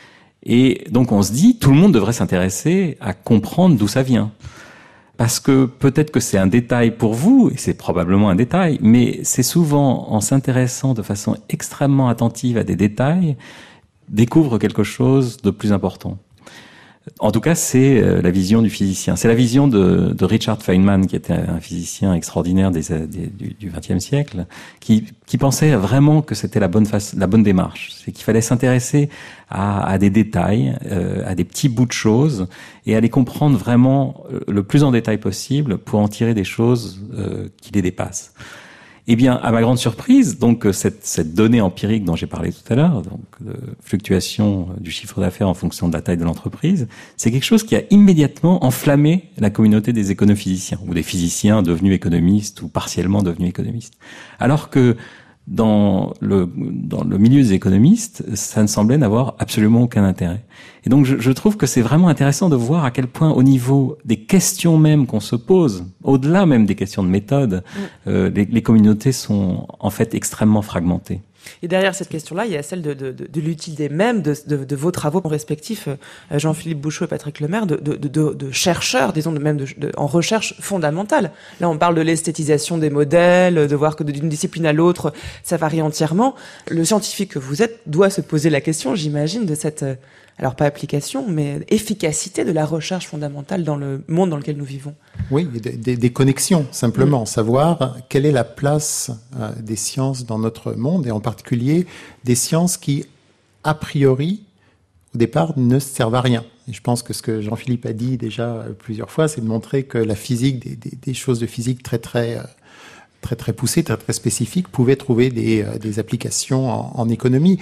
Et donc on se dit, tout le monde devrait s'intéresser à comprendre d'où ça vient. Parce que peut-être que c'est un détail pour vous, et c'est probablement un détail, mais c'est souvent en s'intéressant de façon extrêmement attentive à des détails, découvre quelque chose de plus important. En tout cas, c'est la vision du physicien. C'est la vision de Richard Feynman, qui était un physicien extraordinaire du XXe siècle, qui pensait vraiment que c'était la bonne démarche. C'est qu'il fallait s'intéresser à des détails, à des petits bouts de choses, et à les comprendre vraiment le plus en détail possible pour en tirer des choses qui les dépassent. Eh bien, à ma grande surprise, donc cette donnée empirique dont j'ai parlé tout à l'heure, donc de fluctuation du chiffre d'affaires en fonction de la taille de l'entreprise, c'est quelque chose qui a immédiatement enflammé la communauté des éconophysiciens ou des physiciens devenus économistes ou partiellement devenus économistes. Alors que dans le milieu des économistes, ça ne semblait n'avoir absolument aucun intérêt. Et donc je trouve que c'est vraiment intéressant de voir à quel point au niveau des questions même qu'on se pose, au-delà même des questions de méthode, les communautés sont en fait extrêmement fragmentées. Et derrière cette question-là, il y a celle de l'utilité même de vos travaux respectifs, Jean-Philippe Bouchot et Patrick Lemaire, de chercheurs, disons même en recherche fondamentale. Là, on parle de l'esthétisation des modèles, de voir que d'une discipline à l'autre, ça varie entièrement. Le scientifique que vous êtes doit se poser la question, j'imagine, de cette, alors pas application, mais efficacité de la recherche fondamentale dans le monde dans lequel nous vivons. Oui, des connexions, simplement. Savoir quelle est la place des sciences dans notre monde, et en particulier des sciences qui, a priori, au départ, ne servent à rien. Et je pense que ce que Jean-Philippe a dit déjà plusieurs fois, c'est de montrer que la physique, des choses de physique très poussées, très spécifiques, pouvaient trouver des applications en économie.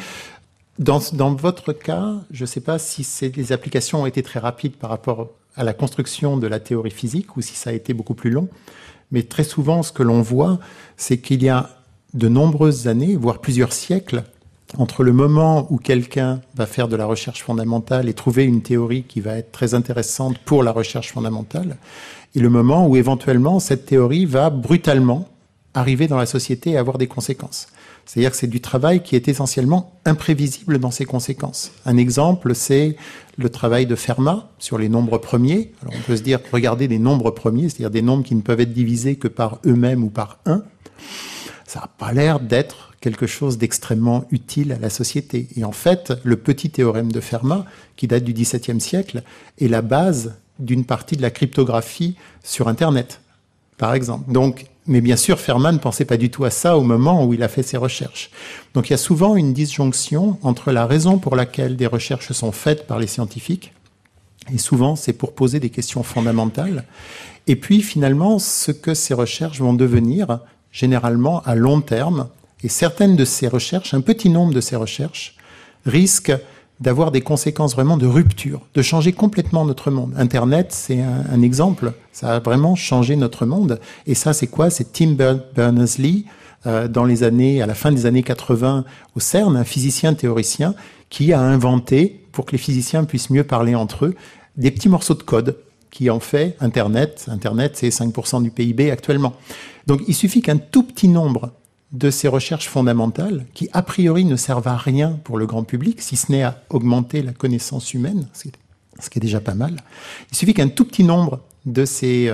Dans votre cas, je ne sais pas si les applications ont été très rapides par rapport à la construction de la théorie physique ou si ça a été beaucoup plus long. Mais très souvent, ce que l'on voit, c'est qu'il y a de nombreuses années, voire plusieurs siècles, entre le moment où quelqu'un va faire de la recherche fondamentale et trouver une théorie qui va être très intéressante pour la recherche fondamentale, et le moment où éventuellement cette théorie va brutalement arriver dans la société et avoir des conséquences. C'est-à-dire que c'est du travail qui est essentiellement imprévisible dans ses conséquences. Un exemple, c'est le travail de Fermat sur les nombres premiers. Alors on peut se dire, regardez des nombres premiers, c'est-à-dire des nombres qui ne peuvent être divisés que par eux-mêmes ou par 1. Ça n'a pas l'air d'être quelque chose d'extrêmement utile à la société. Et en fait, le petit théorème de Fermat, qui date du XVIIe siècle, est la base d'une partie de la cryptographie sur Internet, par exemple. Donc, mais bien sûr, Fermat ne pensait pas du tout à ça au moment où il a fait ses recherches. Donc il y a souvent une disjonction entre la raison pour laquelle des recherches sont faites par les scientifiques, et souvent c'est pour poser des questions fondamentales, et puis finalement ce que ces recherches vont devenir, généralement à long terme, et certaines de ces recherches, un petit nombre de ces recherches, risquent d'avoir des conséquences vraiment de rupture, de changer complètement notre monde. Internet, c'est un exemple. Ça a vraiment changé notre monde. Et ça, c'est quoi? C'est Tim Berners-Lee, à la fin des années 80 au CERN, un physicien théoricien qui a inventé, pour que les physiciens puissent mieux parler entre eux, des petits morceaux de code qui en fait Internet. Internet, c'est 5% du PIB actuellement. Donc, il suffit qu'un tout petit nombre de ces recherches fondamentales, qui a priori ne servent à rien pour le grand public, si ce n'est à augmenter la connaissance humaine, ce qui est déjà pas mal. Il suffit qu'un tout petit nombre de ces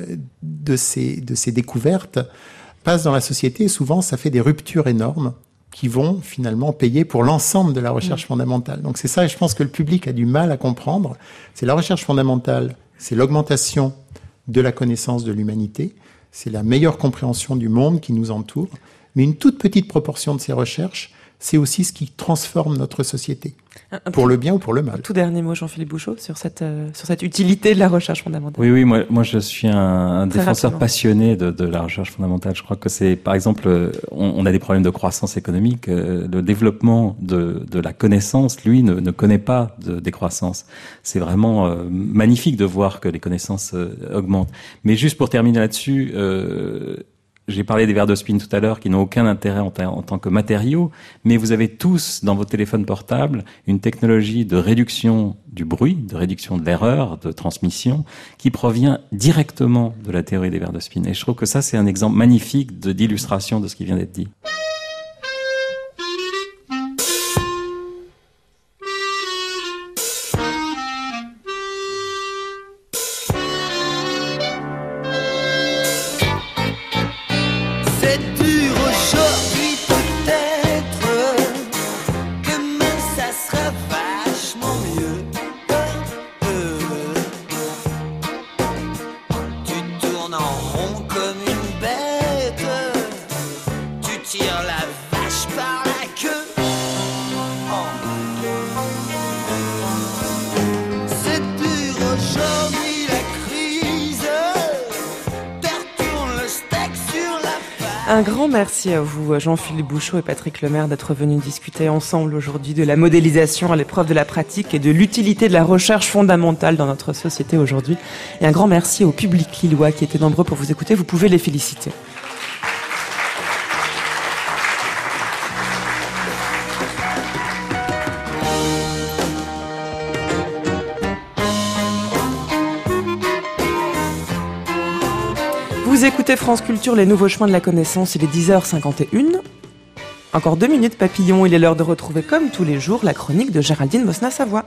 découvertes passent dans la société, et souvent ça fait des ruptures énormes qui vont finalement payer pour l'ensemble de la recherche fondamentale. Donc c'est ça, et je pense que le public a du mal à comprendre. C'est la recherche fondamentale, c'est l'augmentation de la connaissance de l'humanité, c'est la meilleure compréhension du monde qui nous entoure. Mais une toute petite proportion de ces recherches c'est aussi ce qui transforme notre société, pour le bien ou pour le mal. Tout dernier mot, Jean-Philippe Bouchot, sur cette utilité de la recherche fondamentale. Oui, moi je suis un défenseur rapidement. passionné de la recherche fondamentale. Je crois que c'est, par exemple, on a des problèmes de croissance économique. Le développement de la connaissance, lui, ne connaît pas de décroissance. C'est vraiment magnifique de voir que les connaissances augmentent. Mais juste pour terminer là-dessus, j'ai parlé des verres de spin tout à l'heure qui n'ont aucun intérêt en tant que matériaux, mais vous avez tous dans vos téléphones portables une technologie de réduction du bruit, de réduction de l'erreur, de transmission, qui provient directement de la théorie des verres de spin. Et je trouve que ça, c'est un exemple magnifique d'illustration de ce qui vient d'être dit. Un grand merci à vous, Jean-Philippe Bouchot et Patrick Lemaire, d'être venus discuter ensemble aujourd'hui de la modélisation à l'épreuve de la pratique et de l'utilité de la recherche fondamentale dans notre société aujourd'hui. Et un grand merci au public lillois qui était nombreux pour vous écouter. Vous pouvez les féliciter. Vous écoutez France Culture, les nouveaux chemins de la connaissance, il est 10h51. Encore 2 minutes papillon, il est l'heure de retrouver comme tous les jours la chronique de Géraldine Mosna-Savoie.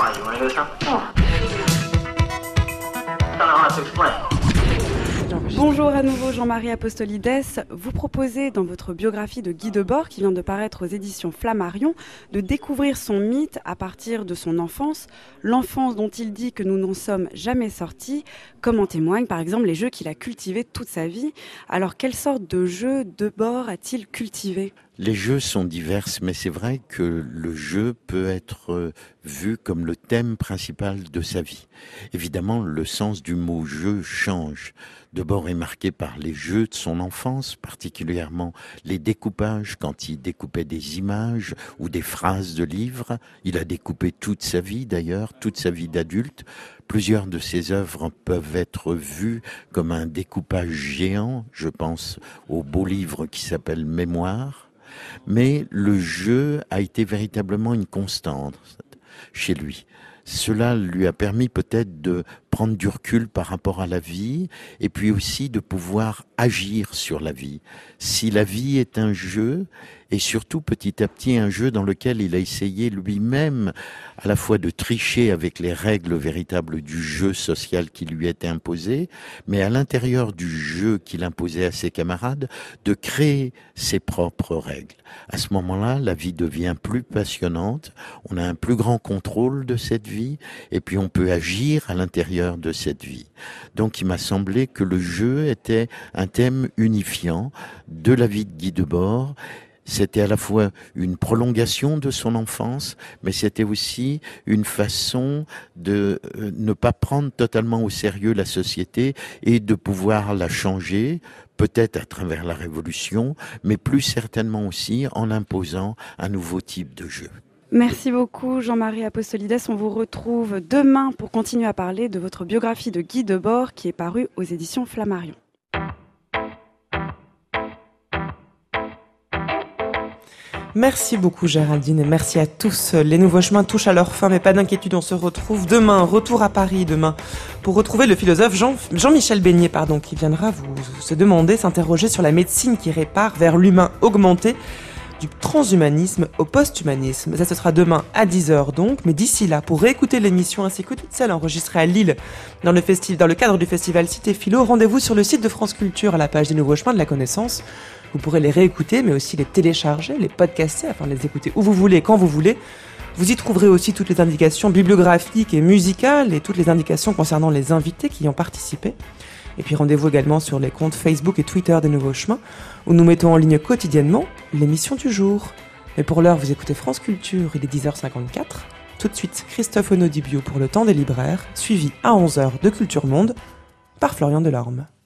Bonjour à nouveau Jean-Marie Apostolides. Vous proposez dans votre biographie de Guy Debord, qui vient de paraître aux éditions Flammarion, de découvrir son mythe à partir de son enfance, l'enfance dont il dit que nous n'en sommes jamais sortis, comme en témoignent par exemple les jeux qu'il a cultivés toute sa vie. Alors quelle sorte de jeux Debord a-t-il cultivé ? Les jeux sont divers, mais c'est vrai que le jeu peut être vu comme le thème principal de sa vie. Évidemment, le sens du mot jeu change. Debord est marqué par les jeux de son enfance, particulièrement les découpages quand il découpait des images ou des phrases de livres. Il a découpé toute sa vie d'ailleurs, toute sa vie d'adulte. Plusieurs de ses œuvres peuvent être vues comme un découpage géant. Je pense au beau livre qui s'appelle Mémoire. Mais le jeu a été véritablement une constante chez lui. Cela lui a permis peut-être de prendre du recul par rapport à la vie et puis aussi de pouvoir agir sur la vie. Si la vie est un jeu, et surtout petit à petit un jeu dans lequel il a essayé lui-même à la fois de tricher avec les règles véritables du jeu social qui lui était imposé, mais à l'intérieur du jeu qu'il imposait à ses camarades, de créer ses propres règles. À ce moment-là, la vie devient plus passionnante, on a un plus grand contrôle de cette vie, et puis on peut agir à l'intérieur de cette vie. Donc il m'a semblé que le jeu était un thème unifiant de la vie de Guy Debord. C'était à la fois une prolongation de son enfance, mais c'était aussi une façon de ne pas prendre totalement au sérieux la société et de pouvoir la changer, peut-être à travers la révolution, mais plus certainement aussi en imposant un nouveau type de jeu. Merci beaucoup Jean-Marie Apostolides. On vous retrouve demain pour continuer à parler de votre biographie de Guy Debord qui est parue aux éditions Flammarion. Merci beaucoup Géraldine et merci à tous. Les nouveaux chemins touchent à leur fin, mais pas d'inquiétude, on se retrouve demain, retour à Paris demain, pour retrouver le philosophe Jean-Michel Beignet, qui viendra vous se demander, s'interroger sur la médecine qui répare vers l'humain augmenté, du transhumanisme au posthumanisme. Ça, ce sera demain à 10h donc, mais d'ici là, pour réécouter l'émission ainsi que toutes celles enregistrées à Lille dans le cadre du festival Cité Philo, rendez-vous sur le site de France Culture à la page des nouveaux chemins de la connaissance. Vous pourrez les réécouter, mais aussi les télécharger, les podcaster, afin de les écouter où vous voulez, quand vous voulez. Vous y trouverez aussi toutes les indications bibliographiques et musicales et toutes les indications concernant les invités qui y ont participé. Et puis rendez-vous également sur les comptes Facebook et Twitter des Nouveaux Chemins, où nous mettons en ligne quotidiennement l'émission du jour. Mais pour l'heure, vous écoutez France Culture, il est 10h54. Tout de suite, Christophe Onodibio pour le temps des libraires, suivi à 11h de Culture Monde par Florian Delorme.